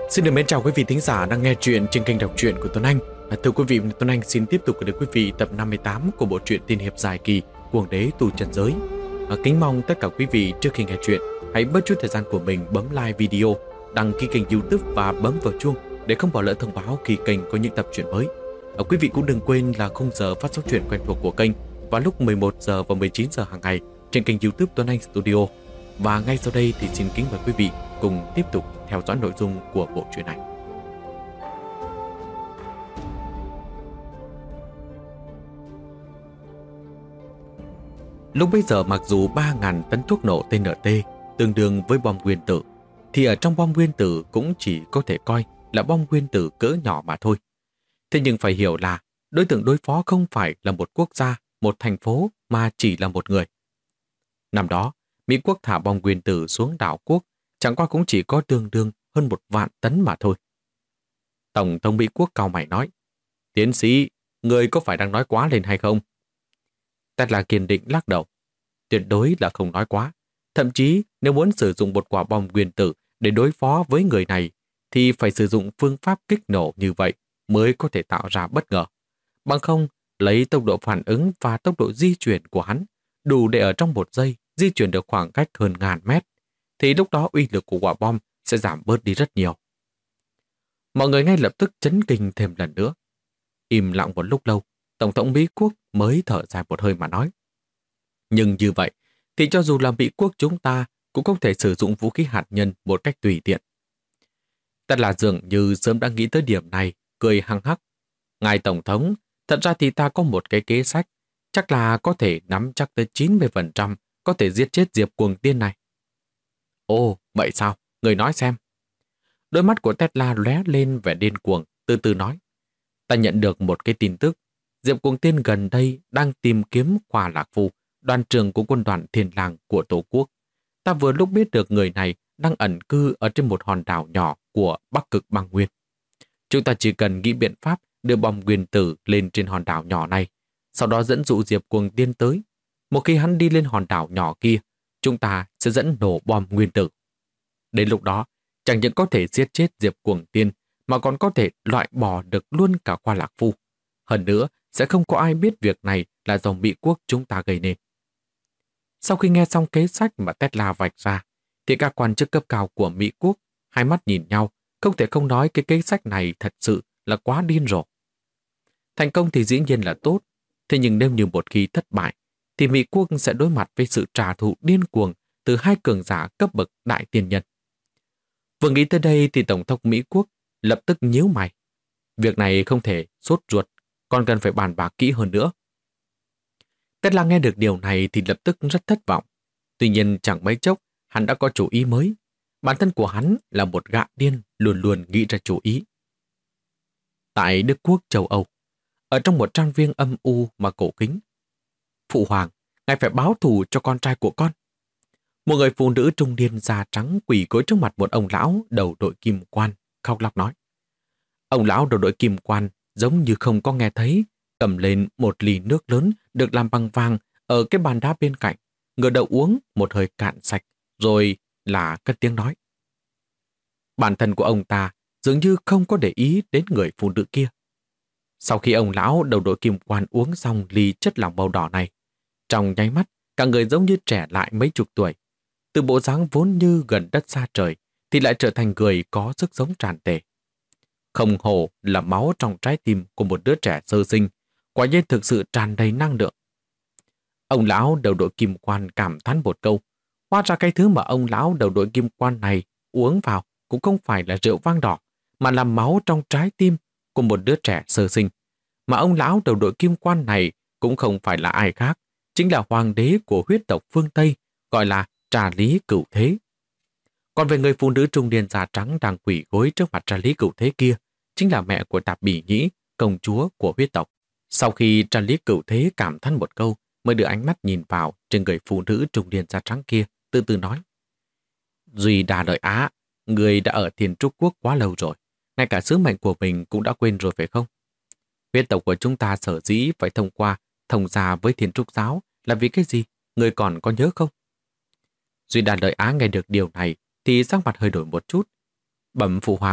Xin được mến chào quý vị thính giả đang nghe chuyện trên kênh đọc truyện của Tuấn Anh. Thưa quý vị, Tuấn Anh xin tiếp tục gửi đến quý vị tập 58 của bộ truyện tiên hiệp dài kỳ Cuồng đế tu chân giới. Kính mong tất cả quý vị trước khi nghe chuyện hãy bớt chút thời gian của mình bấm like video, đăng ký kênh YouTube và bấm vào chuông để không bỏ lỡ thông báo khi kênh có những tập truyện mới. Quý vị cũng đừng quên là khung giờ phát sóng truyện quen thuộc của kênh vào lúc 11 giờ và 19 giờ hàng ngày trên kênh YouTube Tuấn Anh Studio. Và ngay sau đây thì xin kính mời quý vị cùng tiếp tục theo dõi nội dung của bộ truyện này. Lúc bấy giờ mặc dù 3.000 tấn thuốc nổ TNT tương đương với bom nguyên tử, thì ở trong bom nguyên tử cũng chỉ có thể coi là bom nguyên tử cỡ nhỏ mà thôi. Thế nhưng phải hiểu là đối tượng đối phó không phải là một quốc gia, một thành phố mà chỉ là một người. Năm đó, Mỹ quốc thả bom nguyên tử xuống đảo quốc chẳng qua cũng chỉ có tương đương hơn 1.000 tấn mà thôi. Tổng thống Mỹ quốc cau mày nói: "Tiến sĩ, người có phải đang nói quá lên hay không?" Tesla kiên định lắc đầu: "Tuyệt đối là không nói quá. Thậm chí nếu muốn sử dụng một quả bom nguyên tử để đối phó với người này thì phải sử dụng phương pháp kích nổ như vậy mới có thể tạo ra bất ngờ. Bằng không, lấy tốc độ phản ứng và tốc độ di chuyển của hắn đủ để ở trong 1 giây di chuyển được khoảng cách hơn 1.000 mét, thì lúc đó uy lực của quả bom sẽ giảm bớt đi rất nhiều." Mọi người ngay lập tức chấn kinh thêm lần nữa. Im lặng một lúc lâu, Tổng thống Mỹ quốc mới thở dài một hơi mà nói: "Nhưng như vậy thì cho dù là Mỹ quốc chúng ta cũng không thể sử dụng vũ khí hạt nhân một cách tùy tiện." Tất là dường như sớm đã nghĩ tới điểm này, cười hăng hắc: "Ngài Tổng thống, thật ra thì ta có một cái kế sách, chắc là có thể nắm chắc tới 90% có thể giết chết Diệp Cuồng Tiên này." "Ồ, vậy sao? Người nói xem." Đôi mắt của Tesla lóe lên vẻ điên cuồng, từ từ nói: "Ta nhận được một cái tin tức. Diệp Cuồng Tiên gần đây đang tìm kiếm Khoa Lạc Phu, đoàn trưởng của quân đoàn Thiên Lang của Tổ quốc. Ta vừa lúc biết được người này đang ẩn cư ở trên một hòn đảo nhỏ của Bắc Cực Băng Nguyên. Chúng ta chỉ cần nghĩ biện pháp đưa bom nguyên tử lên trên hòn đảo nhỏ này, sau đó dẫn dụ Diệp Cuồng Tiên tới. Một khi hắn đi lên hòn đảo nhỏ kia, chúng ta sẽ dẫn nổ bom nguyên tử. Đến lúc đó, chẳng những có thể giết chết Diệp Cuồng Tiên, mà còn có thể loại bỏ được luôn cả Khoa Lạc Phu. Hơn nữa, sẽ không có ai biết việc này là do Mỹ quốc chúng ta gây nên." Sau khi nghe xong kế sách mà Tesla vạch ra, thì các quan chức cấp cao của Mỹ quốc hai mắt nhìn nhau, không thể không nói cái kế sách này thật sự là quá điên rồ. Thành công thì dĩ nhiên là tốt, thế nhưng nếu như một khi thất bại, thì Mỹ quốc sẽ đối mặt với sự trả thù điên cuồng từ hai cường giả cấp bậc đại tiên nhân. Vừa nghĩ tới đây thì Tổng thống Mỹ quốc lập tức nhíu mày. Việc này không thể sốt ruột, còn cần phải bàn bạc kỹ hơn nữa. Tesla nghe được điều này thì lập tức rất thất vọng. Tuy nhiên chẳng mấy chốc, hắn đã có chủ ý mới. Bản thân của hắn là một gã điên luôn luôn nghĩ ra chủ ý. Tại Đức Quốc châu Âu, ở trong một trang viên âm u mà cổ kính: "Phụ hoàng, ngài phải báo thù cho con trai của con." Một người phụ nữ trung niên da trắng quỳ gối trước mặt một ông lão đầu đội kim quan, khóc lóc nói. Ông lão đầu đội kim quan giống như không có nghe thấy, cầm lên một ly nước lớn được làm bằng vàng ở cái bàn đá bên cạnh, ngửa đầu uống một hơi cạn sạch, rồi là cất tiếng nói. Bản thân của ông ta dường như không có để ý đến người phụ nữ kia. Sau khi ông lão đầu đội kim quan uống xong ly chất lỏng màu đỏ này, trong nháy mắt, cả người giống như trẻ lại mấy chục tuổi. Từ bộ dáng vốn như gần đất xa trời, thì lại trở thành người có sức sống tràn trề. Không hổ là máu trong trái tim của một đứa trẻ sơ sinh, quả nhiên thực sự tràn đầy năng lượng. Ông lão đầu đội kim quan cảm thán một câu. Hóa ra cái thứ mà ông lão đầu đội kim quan này uống vào cũng không phải là rượu vang đỏ, mà là máu trong trái tim của một đứa trẻ sơ sinh. Mà ông lão đầu đội kim quan này cũng không phải là ai khác, chính là hoàng đế của huyết tộc phương Tây, gọi là Trà Lý Cửu Thế. Còn về người phụ nữ trung niên da trắng đang quỳ gối trước mặt Trà Lý Cửu Thế kia, chính là mẹ của Tạp Bỉ Nhĩ, công chúa của huyết tộc. Sau khi Trà Lý Cửu Thế cảm thán một câu, mới đưa ánh mắt nhìn vào trên người phụ nữ trung niên da trắng kia, từ từ nói. Duy Đà Lợi Á, người đã ở Thiên Trúc Quốc quá lâu rồi, ngay cả sứ mệnh của mình cũng đã quên rồi phải không? Huyết tộc của chúng ta sở dĩ phải thông qua thông gia với Thiên Trúc giáo là vì cái gì? Người còn có nhớ không? Duy Đà Lợi Á nghe được điều này thì sắc mặt hơi đổi một chút. Bẩm phụ hoàng,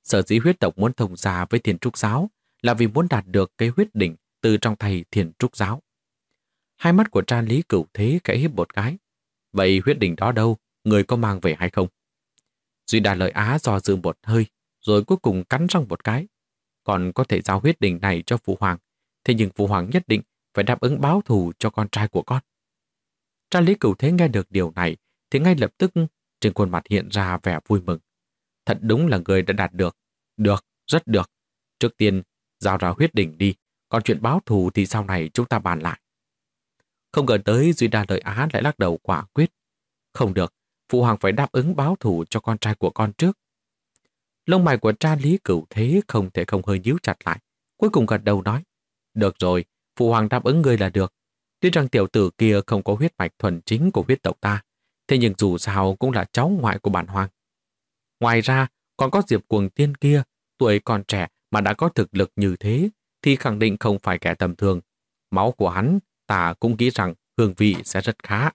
Sở dĩ huyết tộc muốn thông gia với Thiên Trúc giáo là vì muốn đạt được cái huyết đỉnh từ trong tay Thiên Trúc giáo. Hai mắt của Tra Lý Cửu Thế khẽ híp một cái. Vậy huyết đỉnh đó đâu, người có mang về hay không? Duy Đà Lợi Á dò dự một hơi, rồi cuối cùng cắn răng một cái. Còn có thể giao huyết đỉnh này cho Phụ Hoàng, thế nhưng Phụ Hoàng nhất định phải đáp ứng báo thù cho con trai của con. Tra Lý Cửu Thế nghe được điều này thì ngay lập tức trên khuôn mặt hiện ra vẻ vui mừng. Thật đúng là người đã đạt được. Được, rất được. Trước tiên, giao ra huyết đỉnh đi, còn chuyện báo thù thì sau này chúng ta bàn lại. Không ngờ tới Duy Đa Lợi Á lại lắc đầu quả quyết. Không được, Phụ Hoàng phải đáp ứng báo thù cho con trai của con trước. Lông mày của Tra Lý Cửu Thế không thể không hơi nhíu chặt lại. Cuối cùng gật đầu nói. Được rồi, Phụ Hoàng đáp ứng ngươi là được. Tuy rằng tiểu tử kia không có huyết mạch thuần chính của huyết tộc ta, thế nhưng dù sao cũng là cháu ngoại của bản Hoàng. Ngoài ra, còn có Diệp Cuồng Tiên kia, tuổi còn trẻ mà đã có thực lực như thế, thì khẳng định không phải kẻ tầm thường. Máu của hắn, ta cũng nghĩ rằng hương vị sẽ rất khá.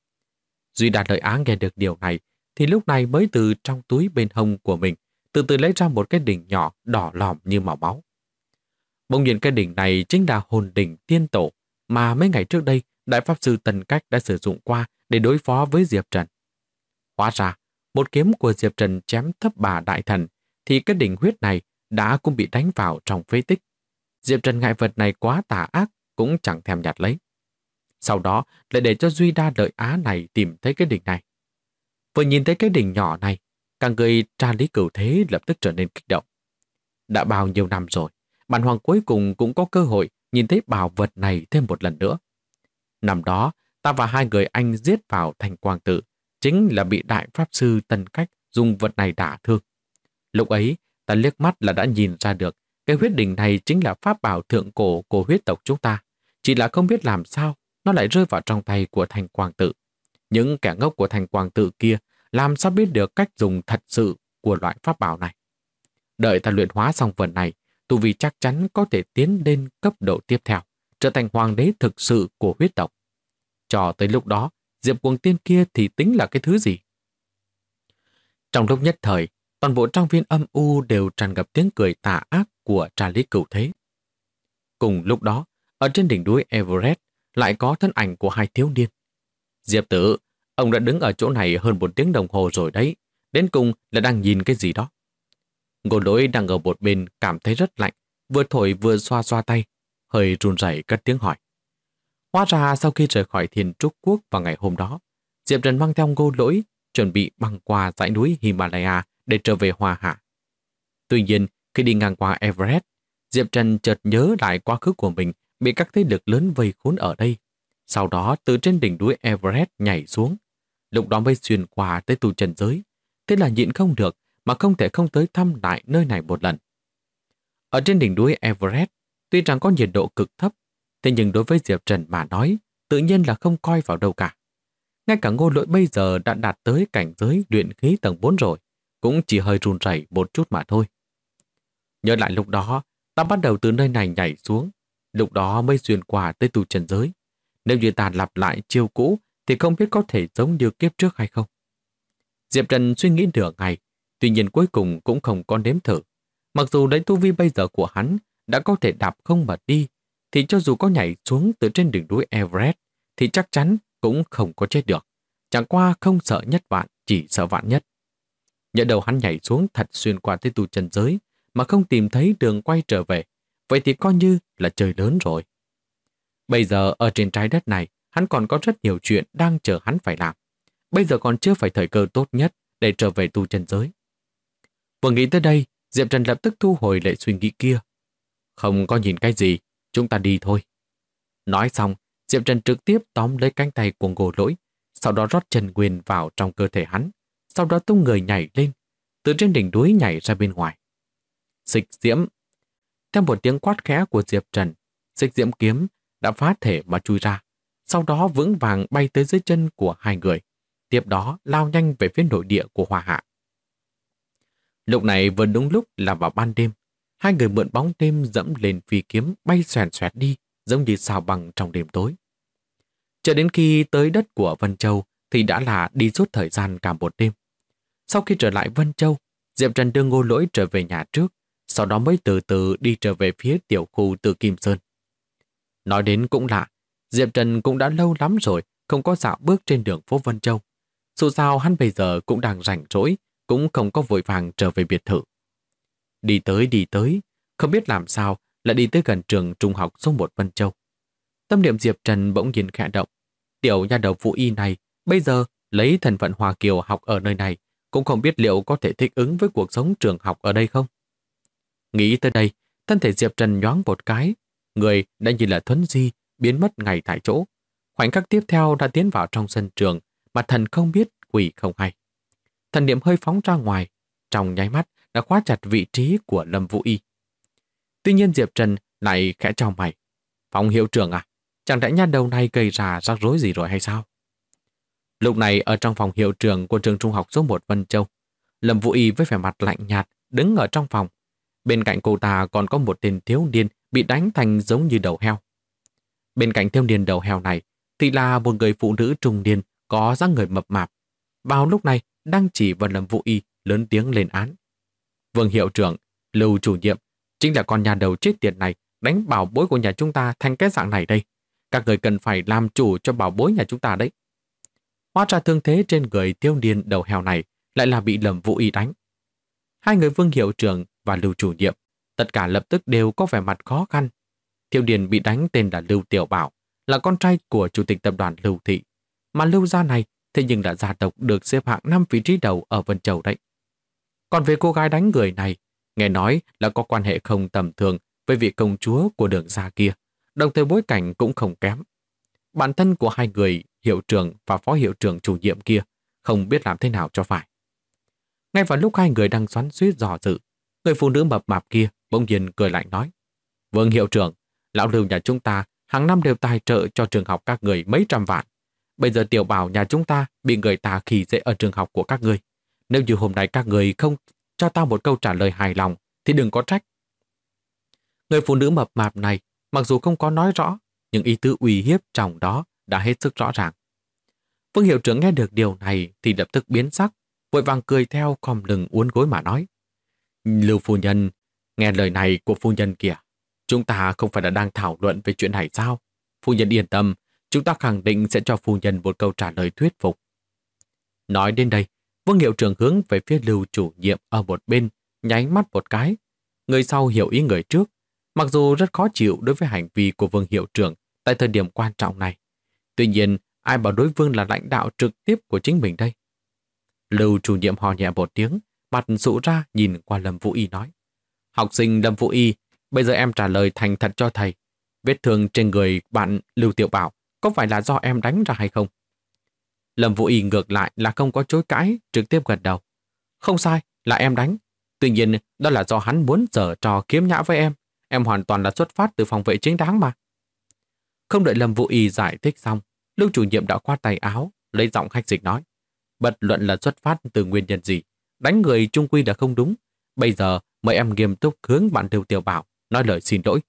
Duy Đạt Lợi Á nghe được điều này, thì lúc này mới từ trong túi bên hông của mình, từ từ lấy ra một cái đỉnh nhỏ đỏ lòm như màu máu. Bỗng nhiên cái đỉnh này chính là hồn đỉnh tiên tổ mà mấy ngày trước đây Đại Pháp Sư Tần Cách đã sử dụng qua để đối phó với Diệp Trần. Hóa ra, một kiếm của Diệp Trần chém thấp bà đại thần, thì cái đỉnh huyết này đã cũng bị đánh vào trong phế tích. Diệp Trần ngại vật này quá tà ác, cũng chẳng thèm nhặt lấy. Sau đó lại để cho Duy Đa Lợi Á này tìm thấy cái đỉnh này. Vừa nhìn thấy cái đỉnh nhỏ này, cả người Tra Lý Cửu Thế lập tức trở nên kích động. Đã bao nhiêu năm rồi, bản Hoàng cuối cùng cũng có cơ hội nhìn thấy bảo vật này thêm một lần nữa. Năm đó, ta và hai người anh giết vào thành Quang Tự, chính là bị Đại Pháp Sư Tần Cách dùng vật này đả thương. Lúc ấy, ta liếc mắt là đã nhìn ra được cái huyết đỉnh này chính là pháp bảo thượng cổ của huyết tộc chúng ta. Chỉ là không biết làm sao nó lại rơi vào trong tay của thành Quang Tự. Những kẻ ngốc của thành Quang Tự kia làm sao biết được cách dùng thật sự của loại pháp bảo này. Đợi ta luyện hóa xong vật này, tu vi chắc chắn có thể tiến lên cấp độ tiếp theo, trở thành hoàng đế thực sự của huyết tộc. Cho tới lúc đó, Diệp Cuồng Tiên kia thì tính là cái thứ gì? Trong lúc nhất thời, toàn bộ trang viên âm u đều tràn ngập tiếng cười tà ác của Tra Lý Cửu Thế. Cùng lúc đó, ở trên đỉnh núi Everest lại có thân ảnh của hai thiếu niên. Diệp tử, ông đã đứng ở chỗ này hơn 1 tiếng đồng hồ rồi đấy, đến cùng là đang nhìn cái gì đó. Ngô Lỗi đang ở một bên cảm thấy rất lạnh, vừa thổi vừa xoa xoa tay, hơi run rẩy cất tiếng hỏi. Hóa ra sau khi rời khỏi Thiên Trúc Quốc vào ngày hôm đó, Diệp Trần mang theo Ngô Lỗi chuẩn bị băng qua dãy núi Himalaya để trở về Hoa Hạ. Tuy nhiên, khi đi ngang qua Everest, Diệp Trần chợt nhớ lại quá khứ của mình bị các thế lực lớn vây khốn ở đây. Sau đó từ trên đỉnh núi Everest nhảy xuống, lúc đó mới xuyên qua tới tu trần giới. Thế là nhịn không được mà không thể không tới thăm lại nơi này một lần. Ở trên đỉnh núi Everest, tuy rằng có nhiệt độ cực thấp, thế nhưng đối với Diệp Trần mà nói, tự nhiên là không coi vào đâu cả. Ngay cả Ngô Lỗi bây giờ đã đạt tới cảnh giới luyện khí tầng 4 rồi, cũng chỉ hơi run rẩy một chút mà thôi. Nhớ lại lúc đó, ta bắt đầu từ nơi này nhảy xuống, lúc đó mới xuyên qua tới tu trần giới. Nếu như ta lặp lại chiêu cũ thì không biết có thể giống như kiếp trước hay không. Diệp Trần suy nghĩ nửa ngày, tuy nhiên cuối cùng cũng không có nếm thử. Mặc dù lấy tu vi bây giờ của hắn đã có thể đạp không mà đi, thì cho dù có nhảy xuống từ trên đỉnh núi Everest thì chắc chắn cũng không có chết được. Chẳng qua không sợ nhất vạn, chỉ sợ vạn nhất. Nhỡ đầu hắn nhảy xuống thật xuyên qua tới tu chân giới mà không tìm thấy đường quay trở về, vậy thì coi như là trời lớn rồi. Bây giờ ở trên trái đất này, hắn còn có rất nhiều chuyện đang chờ hắn phải làm. Bây giờ còn chưa phải thời cơ tốt nhất để trở về tu chân giới. Vừa nghĩ tới đây, Diệp Trần lập tức thu hồi lại suy nghĩ kia. Không có nhìn cái gì, chúng ta đi thôi. Nói xong, Diệp Trần trực tiếp tóm lấy cánh tay của Ngô Lỗi, sau đó rót chân nguyên vào trong cơ thể hắn, sau đó tung người nhảy lên, từ trên đỉnh núi nhảy ra bên ngoài. Xích diễm. Theo một tiếng quát khẽ của Diệp Trần, xích diễm kiếm đã phá thể mà chui ra, sau đó vững vàng bay tới dưới chân của hai người, tiếp đó lao nhanh về phía nội địa của Hoa Hạ. Lúc này vừa đúng lúc là vào ban đêm, hai người mượn bóng đêm dẫm lên phi kiếm bay xoèn xoẹt đi, giống như sao băng trong đêm tối. Cho đến khi tới đất của Vân Châu thì đã là đi suốt thời gian cả một đêm. Sau khi trở lại Vân Châu, Diệp Trần đưa Ngô Lỗi trở về nhà trước, sau đó mới từ từ đi trở về phía tiểu khu Từ Kim Sơn. Nói đến cũng lạ, Diệp Trần cũng đã lâu lắm rồi không có dạo bước trên đường phố Vân Châu. Dù sao hắn bây giờ cũng đang rảnh rỗi, cũng không có vội vàng trở về biệt thự. Đi tới, không biết làm sao lại đi tới gần trường trung học số 1 Vân Châu. Tâm niệm Diệp Trần bỗng nhiên khẽ động. Tiểu nha đầu Vũ Y này bây giờ lấy thân phận Hoa Kiều học ở nơi này, cũng không biết liệu có thể thích ứng với cuộc sống trường học ở đây không. Nghĩ tới đây, thân thể Diệp Trần nhoáng một cái, người đã như là thuấn di, biến mất ngay tại chỗ. Khoảnh khắc tiếp theo đã tiến vào trong sân trường, mà thần không biết, quỷ không hay. Thần niệm hơi phóng ra ngoài, trong nháy mắt đã khóa chặt vị trí của Lâm Vũ Y. Tuy nhiên Diệp Trần lại khẽ chau mày. Phòng hiệu trưởng à? Chẳng lẽ nha đầu này gây ra rắc rối gì rồi hay sao? Lúc này ở trong phòng hiệu trưởng của trường trung học số 1 Vân Châu, Lâm Vũ Y với vẻ mặt lạnh nhạt đứng ở trong phòng. Bên cạnh cô ta còn có một tên thiếu niên bị đánh thành giống như đầu heo. Bên cạnh thiếu niên đầu heo này thì là một người phụ nữ trung niên có dáng người mập mạp. Vào lúc này đang chỉ vào Lâm Vũ Y lớn tiếng lên án. Vương hiệu trưởng, Lưu chủ nhiệm chính là con nhà đầu chết tiệt này đánh bảo bối của nhà chúng ta thành cái dạng này đây. Các người cần phải làm chủ cho bảo bối nhà chúng ta đấy. Hóa ra thương thế trên người thiếu niên đầu heo này lại là bị Lâm Vũ Y đánh. Hai người Vương hiệu trưởng và Lưu chủ nhiệm tất cả lập tức đều có vẻ mặt khó khăn. Thiếu niên bị đánh tên là Lưu Tiểu Bảo, là con trai của chủ tịch tập đoàn Lưu Thị, mà Lưu gia này thế nhưng là gia tộc được xếp hạng 5 vị trí đầu ở Vân Châu đấy. Còn về cô gái đánh người này, nghe nói là có quan hệ không tầm thường với vị công chúa của Đường gia kia, đồng thời bối cảnh cũng không kém. Bản thân của hai người hiệu trưởng và phó hiệu trưởng chủ nhiệm kia không biết làm thế nào cho phải. Ngay vào lúc hai người đang xoắn xuýt dò dự, người phụ nữ mập mạp kia bỗng nhiên cười lạnh nói: Vương hiệu trưởng, lão Lưu nhà chúng ta hàng năm đều tài trợ cho trường học các người mấy trăm vạn. Bây giờ Tiểu Bảo nhà chúng ta bị người ta khi dễ ở trường học của các người. Nếu như hôm nay các người không cho tao một câu trả lời hài lòng thì đừng có trách. Người phụ nữ mập mạp này mặc dù không có nói rõ, nhưng ý tứ uy hiếp trong đó đã hết sức rõ ràng. Vương hiệu trưởng nghe được điều này thì lập tức biến sắc, vội vàng cười theo, khom lưng uốn gối mà nói: Lưu phu nhân, nghe lời này của phu nhân kìa, chúng ta không phải là đang thảo luận về chuyện này sao? Phu nhân yên tâm, chúng ta khẳng định sẽ cho phu nhân một câu trả lời thuyết phục. Nói đến đây, Vương hiệu trưởng hướng về phía Lưu chủ nhiệm ở một bên, nháy mắt một cái. Người sau hiểu ý người trước, mặc dù rất khó chịu đối với hành vi của Vương hiệu trưởng tại thời điểm quan trọng này. Tuy nhiên, ai bảo đối phương là lãnh đạo trực tiếp của chính mình đây? Lưu chủ nhiệm hò nhẹ một tiếng, mặt sụ ra nhìn qua Lâm Vũ Y nói: Học sinh Lâm Vũ Y, bây giờ em trả lời thành thật cho thầy. Vết thương trên người bạn Lưu Tiểu Bảo có phải là do em đánh ra hay không? Lâm Vũ Y ngược lại là không có chối cãi, trực tiếp gật đầu. Không sai, là em đánh. Tuy nhiên, đó là do hắn muốn giở trò kiếm nhã với em. Em hoàn toàn là xuất phát từ phòng vệ chính đáng mà. Không đợi Lâm Vũ Y giải thích xong, Lưu chủ nhiệm đã khoát tay áo, lấy giọng hách dịch nói: Bất luận là xuất phát từ nguyên nhân gì, đánh người chung quy là không đúng. Bây giờ mời em nghiêm túc hướng bạn Lưu Tiểu Bảo nói lời xin lỗi.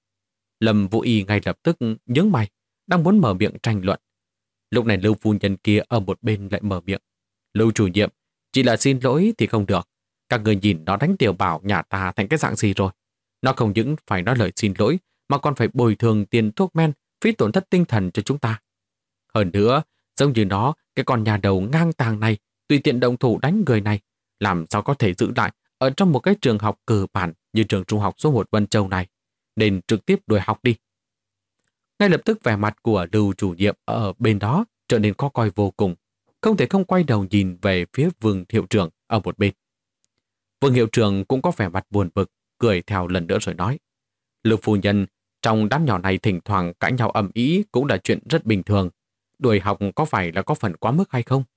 Lâm Vũ Y ngay lập tức nhướng mày, đang muốn mở miệng tranh luận. Lúc này Lưu phu nhân kia ở một bên lại mở miệng: Lưu chủ nhiệm, chỉ là xin lỗi thì không được. Các người nhìn nó đánh Tiểu Bảo nhà ta thành cái dạng gì rồi. Nó không những phải nói lời xin lỗi mà còn phải bồi thường tiền thuốc men, phí tổn thất tinh thần cho chúng ta. Hơn nữa, giống như nó, cái con nhà đầu ngang tàng này tùy tiện động thủ đánh người này, làm sao có thể giữ lại ở trong một cái trường học cơ bản như trường trung học số 1 Vân Châu này, nên trực tiếp đuổi học đi. Ngay lập tức vẻ mặt của Lưu chủ nhiệm ở bên đó trở nên khó coi vô cùng, không thể không quay đầu nhìn về phía Vương hiệu trưởng ở một bên. Vương hiệu trưởng cũng có vẻ mặt buồn bực, cười theo lần nữa rồi nói: Lưu phu nhân, trong đám nhỏ này thỉnh thoảng cãi nhau ầm ĩ cũng là chuyện rất bình thường. Đuổi học có phải là có phần quá mức hay không?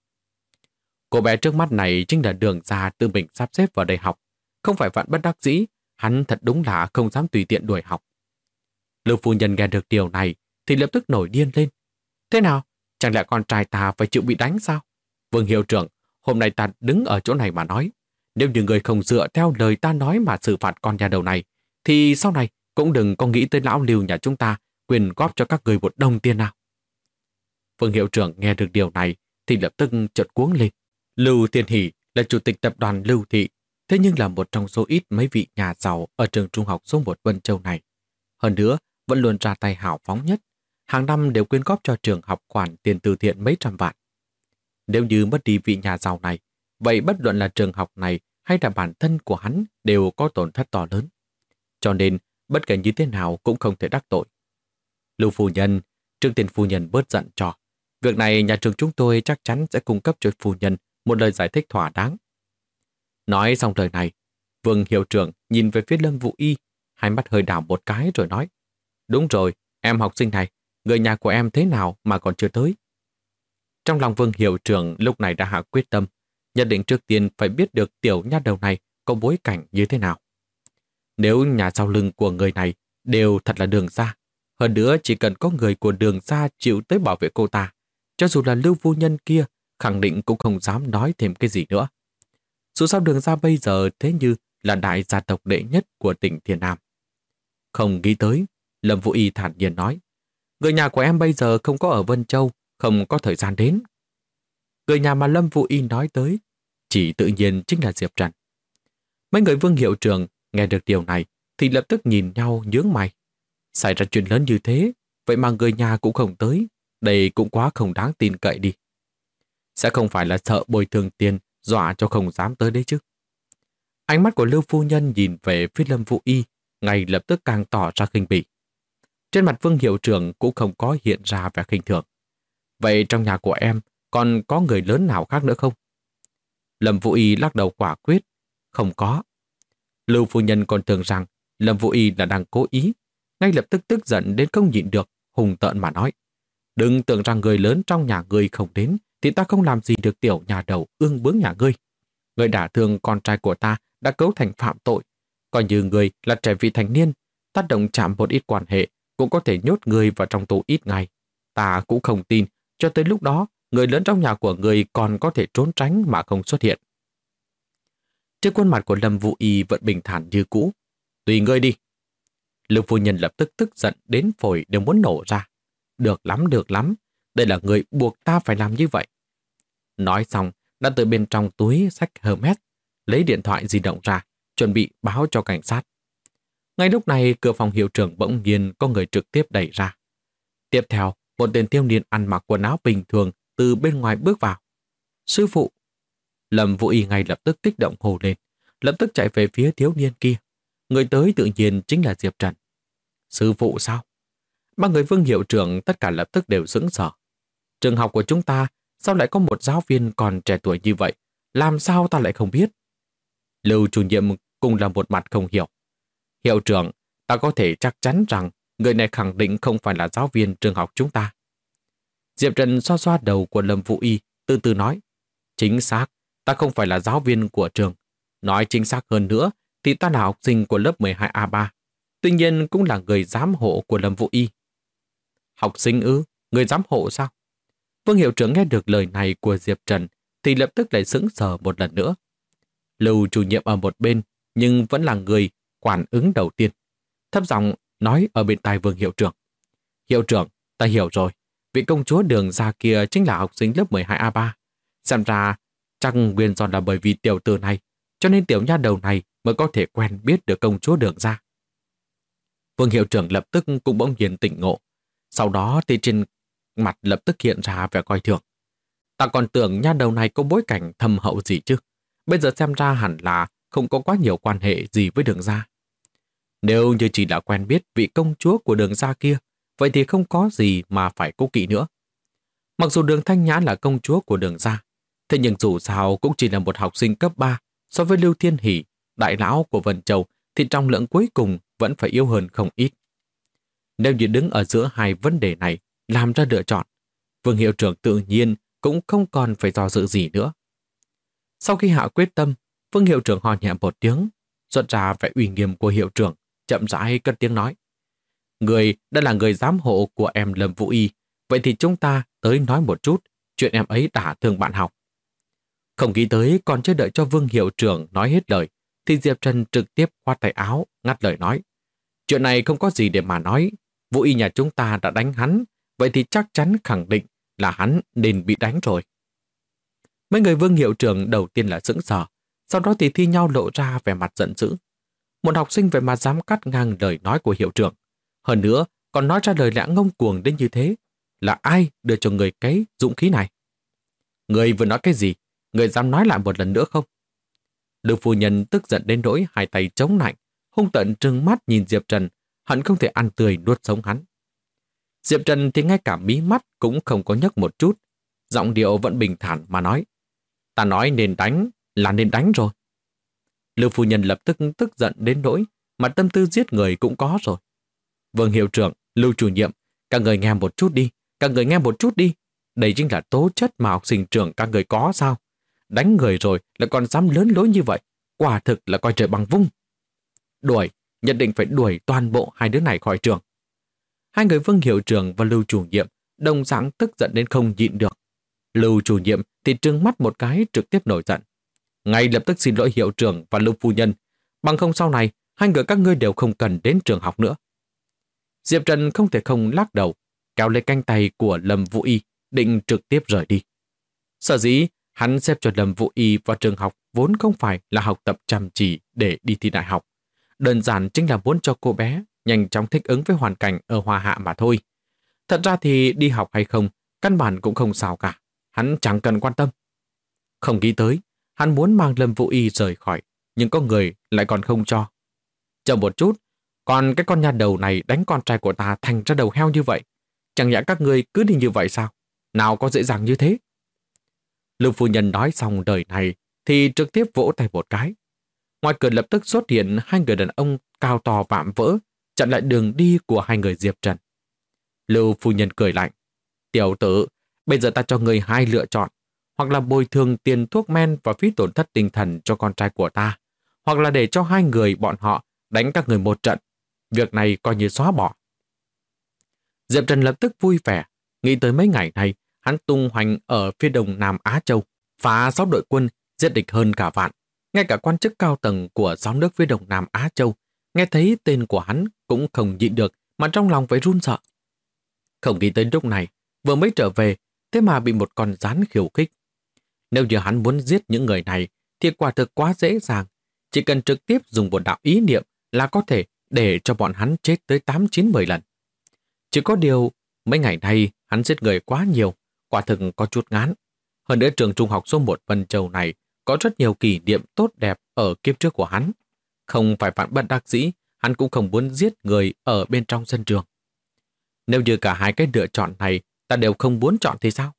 Cô bé trước mắt này chính là Đường gia tự mình sắp xếp vào đây học, không phải vạn bất đắc dĩ, hắn thật đúng là không dám tùy tiện đuổi học. Lưu phu nhân nghe được điều này thì lập tức nổi điên lên. Thế nào? Chẳng lẽ con trai ta phải chịu bị đánh sao? Vương hiệu trưởng, hôm nay ta đứng ở chỗ này mà nói, nếu như người không dựa theo lời ta nói mà xử phạt con nhà đầu này, thì sau này cũng đừng có nghĩ tới lão Lưu nhà chúng ta quyền góp cho các người một đồng tiền nào. Vương hiệu trưởng nghe được điều này thì lập tức chợt cuống lên. Lưu Thiên Hỷ là chủ tịch tập đoàn Lưu Thị, thế nhưng là một trong số ít mấy vị nhà giàu ở trường trung học số 1 Vân Châu này. Hơn nữa, vẫn luôn ra tay hào phóng nhất. Hàng năm đều quyên góp cho trường học khoản tiền từ thiện mấy trăm vạn. Nếu như mất đi vị nhà giàu này, vậy bất luận là trường học này hay là bản thân của hắn đều có tổn thất to lớn. Cho nên, bất kể như thế nào cũng không thể đắc tội. Lưu phu nhân, Trương Tiền phu nhân bớt giận cho. Việc này nhà trường chúng tôi chắc chắn sẽ cung cấp cho phu nhân một lời giải thích thỏa đáng. Nói xong lời này, Vương hiệu trưởng nhìn về phía Lâm Vũ Y, hai mắt hơi đảo một cái rồi nói: Đúng rồi, em học sinh này, người nhà của em thế nào mà còn chưa tới? Trong lòng Vương hiệu trưởng lúc này đã hạ quyết tâm, nhất định trước tiên phải biết được tiểu nha đầu này có bối cảnh như thế nào. Nếu nhà sau lưng của người này đều thật là Đường gia, hơn nữa chỉ cần có người của Đường gia chịu tới bảo vệ cô ta, cho dù là Lưu phu nhân kia, khẳng định cũng không dám nói thêm cái gì nữa. Dù sao Đường gia bây giờ thế như là đại gia tộc đệ nhất của tỉnh Thiên Nam. Không nghĩ tới, Lâm Vũ Y thản nhiên nói: Người nhà của em bây giờ không có ở Vân Châu, không có thời gian đến. Người nhà mà Lâm Vũ Y nói tới chỉ tự nhiên chính là Diệp Trần. Mấy người Vương hiệu trưởng nghe được điều này thì lập tức nhìn nhau nhướng mày. Xảy ra chuyện lớn như thế, vậy mà người nhà cũng không tới, đây cũng quá không đáng tin cậy đi. Sẽ không phải là sợ bồi thường tiền dọa cho không dám tới đấy chứ? Ánh mắt của Lưu phu nhân nhìn về phía Lâm Vũ Y ngay lập tức càng tỏ ra khinh bỉ. Trên mặt Vương hiệu trưởng cũng không có hiện ra vẻ khinh thường. Vậy trong nhà của em còn có người lớn nào khác nữa không? Lâm Vũ Y lắc đầu quả quyết: Không có. Lưu phu nhân còn tưởng rằng Lâm Vũ Y là đang cố ý, ngay lập tức tức giận đến không nhịn được, hùng tợn mà nói: Đừng tưởng rằng người lớn trong nhà ngươi không đến thì ta không làm gì được tiểu nhà đầu ương bướng nhà ngươi. Người đả thương con trai của ta đã cấu thành phạm tội, coi như người là trẻ vị thành niên, tác động chạm một ít quan hệ cũng có thể nhốt người vào trong tù ít ngày. Ta cũng không tin cho tới lúc đó người lớn trong nhà của người còn có thể trốn tránh mà không xuất hiện. Trên khuôn mặt của Lâm Vũ Y vẫn bình thản như cũ. Tùy ngươi đi. Lưu phu nhân lập tức tức giận đến phổi đều muốn nổ ra. Được lắm. Đây là người buộc ta phải làm như vậy. Nói xong, đã từ bên trong túi xách Hermes, lấy điện thoại di động ra, chuẩn bị báo cho cảnh sát. Ngay lúc này, cửa phòng hiệu trưởng bỗng nhiên có người trực tiếp đẩy ra. Tiếp theo, một tên thiếu niên ăn mặc quần áo bình thường từ bên ngoài bước vào. Sư phụ! Lâm Vũ Y ngay lập tức kích động hô lên, lập tức chạy về phía thiếu niên kia. Người tới tự nhiên chính là Diệp Trần. Sư phụ sao? Ba người Vương hiệu trưởng tất cả lập tức đều sững sờ. Trường học của chúng ta sao lại có một giáo viên còn trẻ tuổi như vậy? Làm sao ta lại không biết? Lưu chủ nhiệm cũng là một mặt không hiểu. Hiệu trưởng, ta có thể chắc chắn rằng người này khẳng định không phải là giáo viên trường học chúng ta. Diệp Trần xoa xoa đầu của Lâm Vũ Y, từ từ nói: Chính xác, ta không phải là giáo viên của trường. Nói chính xác hơn nữa thì ta là học sinh của lớp 12A3. Tuy nhiên cũng là người giám hộ của Lâm Vũ Y. Học sinh ư? Người giám hộ sao? Vương hiệu trưởng nghe được lời này của Diệp Trần thì lập tức lại sững sờ một lần nữa. Lưu chủ nhiệm ở một bên nhưng vẫn là người quản ứng đầu tiên. Thấp giọng nói ở bên tai Vương hiệu trưởng: Hiệu trưởng, ta hiểu rồi. Vị công chúa Đường gia kia chính là học sinh lớp 12A3. Xem ra chắc nguyên do là bởi vì tiểu tử này, cho nên tiểu nha đầu này mới có thể quen biết được công chúa Đường gia. Vương hiệu trưởng lập tức cũng bỗng nhiên tỉnh ngộ. Sau đó thì trên mặt lập tức hiện ra vẻ coi thường. Ta còn tưởng nha đầu này có bối cảnh thâm hậu gì chứ. Bây giờ xem ra hẳn là không có quá nhiều quan hệ gì với Đường gia. Nếu như chỉ là quen biết vị công chúa của Đường gia kia, vậy thì không có gì mà phải cố kỵ nữa. Mặc dù Đường Thanh Nhã là công chúa của Đường gia, thế nhưng dù sao cũng chỉ là một học sinh cấp 3, so với Lưu Thiên Hỷ, đại lão của Vân Châu, thì trọng lượng cuối cùng vẫn phải yếu hơn không ít. Nếu như đứng ở giữa hai vấn đề này làm ra lựa chọn, Vương hiệu trưởng tự nhiên cũng không còn phải do dự gì nữa. Sau khi hạ quyết tâm, Vương hiệu trưởng hò nhẹ một tiếng, xuất ra vẻ uy nghiêm của hiệu trưởng, chậm rãi cất tiếng nói: Người đã là người giám hộ của em Lâm Vũ Y, vậy thì chúng ta tới nói một chút chuyện em ấy đả thương bạn học. Không nghĩ tới còn chưa đợi cho Vương hiệu trưởng nói hết lời, thì Diệp Trần trực tiếp khoát tay áo, ngắt lời nói: Chuyện này không có gì để mà nói. Vũ Y nhà chúng ta đã đánh hắn, vậy thì chắc chắn khẳng định là hắn nên bị đánh rồi. Mấy người Vương hiệu trưởng đầu tiên là sững sờ, sau đó thì thi nhau lộ ra vẻ mặt giận dữ. Một học sinh vậy mà dám cắt ngang lời nói của hiệu trưởng. Hơn nữa, còn nói ra lời lẽ ngông cuồng đến như thế. Là ai đưa cho người cái dũng khí này? Người vừa nói cái gì? Người dám nói lại một lần nữa không? Lưu phu nhân tức giận đến nỗi hai tay chống lạnh, hung tợn trừng mắt nhìn Diệp Trần, hận không thể ăn tươi nuốt sống hắn. Diệp Trần thì ngay cả mí mắt cũng không có nhấc một chút, giọng điệu vẫn bình thản mà nói: ta nói nên đánh là nên đánh rồi. Lưu phu nhân lập tức tức giận đến nỗi mà tâm tư giết người cũng có rồi. Vương hiệu trưởng, Lưu chủ nhiệm, các người nghe một chút đi, các người nghe một chút đi. Đây chính là tố chất mà học sinh trường các người có sao? Đánh người rồi lại còn dám lớn lối như vậy, quả thực là coi trời bằng vung. Đuổi, nhất định phải đuổi toàn bộ hai đứa này khỏi trường. Hai người Vương hiệu trưởng và Lưu chủ nhiệm đồng dạng tức giận đến không nhịn được. Lưu chủ nhiệm thì trừng mắt một cái trực tiếp nổi giận. Ngay lập tức xin lỗi hiệu trưởng và Lưu phu nhân, bằng không sau này hai người các ngươi đều không cần đến trường học nữa. Diệp Trần không thể không lắc đầu, kéo lấy cánh tay của Lâm Vũ Y, định trực tiếp rời đi. Sở dĩ hắn xếp cho Lâm Vũ Y vào trường học vốn không phải là học tập chăm chỉ để đi thi đại học. Đơn giản chính là muốn cho cô bé nhanh chóng thích ứng với hoàn cảnh ở Hoa Hạ mà thôi. Thật ra thì đi học hay không, căn bản cũng không sao cả. Hắn chẳng cần quan tâm. Không nghĩ tới, hắn muốn mang Lâm Vũ Y rời khỏi, nhưng có người lại còn không cho. Chờ một chút, còn cái con nhà đầu này đánh con trai của ta thành ra đầu heo như vậy. Chẳng nhẽ các ngươi cứ đi như vậy sao? Nào có dễ dàng như thế? Lưu phu nhân nói xong đời này thì trực tiếp vỗ tay một cái. Ngoài cửa lập tức xuất hiện hai người đàn ông cao to vạm vỡ, chặn lại đường đi của hai người Diệp Trần. Lưu phu nhân cười lạnh. Tiểu tử, bây giờ ta cho người hai lựa chọn, hoặc là bồi thường tiền thuốc men và phí tổn thất tinh thần cho con trai của ta, hoặc là để cho hai người bọn họ đánh các người một trận. Việc này coi như xóa bỏ. Diệp Trần lập tức vui vẻ, nghĩ tới mấy ngày này, hắn tung hoành ở phía đông Nam Á Châu, phá 6 đội quân, giết địch hơn cả vạn. Ngay cả quan chức cao tầng của 6 nước phía đông Nam Á Châu, nghe thấy tên của hắn cũng không nhịn được mà trong lòng phải run sợ. Không nghĩ tới lúc này, vừa mới trở về, thế mà bị một con rắn khiêu khích. Nếu như hắn muốn giết những người này, thì quả thực quá dễ dàng. Chỉ cần trực tiếp dùng một đạo ý niệm là có thể để cho bọn hắn chết tới 8-9-10 lần. Chỉ có điều, mấy ngày nay hắn giết người quá nhiều, quả thực có chút ngán. Hơn nữa trường trung học số 1 Vân Châu này có rất nhiều kỷ niệm tốt đẹp ở kiếp trước của hắn. Không phải vạn bất đắc dĩ, hắn cũng không muốn giết người ở bên trong sân trường. Nếu như cả hai cái lựa chọn này ta đều không muốn chọn thì sao?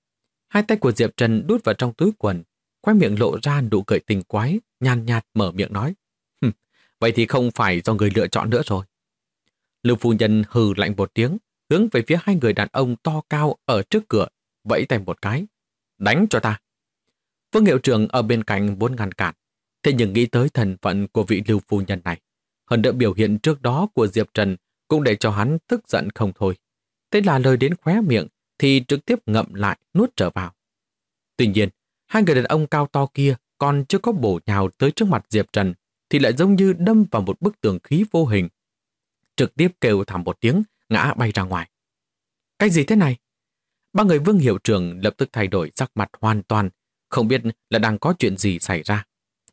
Hai tay của Diệp Trần đút vào trong túi quần, khóe miệng lộ ra nụ cười tình quái, nhàn nhạt mở miệng nói. Vậy thì không phải do người lựa chọn nữa rồi. Lưu phu nhân hừ lạnh một tiếng, hướng về phía hai người đàn ông to cao ở trước cửa, vẫy tay một cái. Đánh cho ta. Vương hiệu trưởng ở bên cạnh muốn ngăn cản, thế nhưng nghĩ tới thân phận của vị Lưu phu nhân này. Hơn nữa biểu hiện trước đó của Diệp Trần cũng để cho hắn tức giận không thôi. Thế là lời đến khóe miệng thì trực tiếp ngậm lại nuốt trở vào. Tuy nhiên, hai người đàn ông cao to kia còn chưa có bổ nhào tới trước mặt Diệp Trần thì lại giống như đâm vào một bức tường khí vô hình. Trực tiếp kêu thảm một tiếng, ngã bay ra ngoài. Cái gì thế này? Ba người Vương hiệu trưởng lập tức thay đổi sắc mặt hoàn toàn, không biết là đang có chuyện gì xảy ra.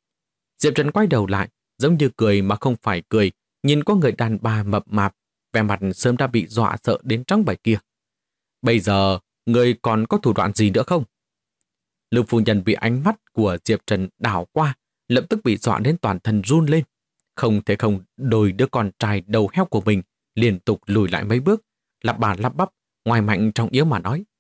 Diệp Trần quay đầu lại, giống như cười mà không phải cười, nhìn có người đàn bà mập mạp, vẻ mặt sớm đã bị dọa sợ đến trắng bệch kia. Bây giờ, người còn có thủ đoạn gì nữa không? Lưu phu nhân bị ánh mắt của Diệp Trần đảo qua, lập tức bị dọa đến toàn thân run lên. Không thể không đôi đứa con trai đầu heo của mình liên tục lùi lại mấy bước, lắp bà lắp bắp, ngoài mạnh trong yếu mà nói.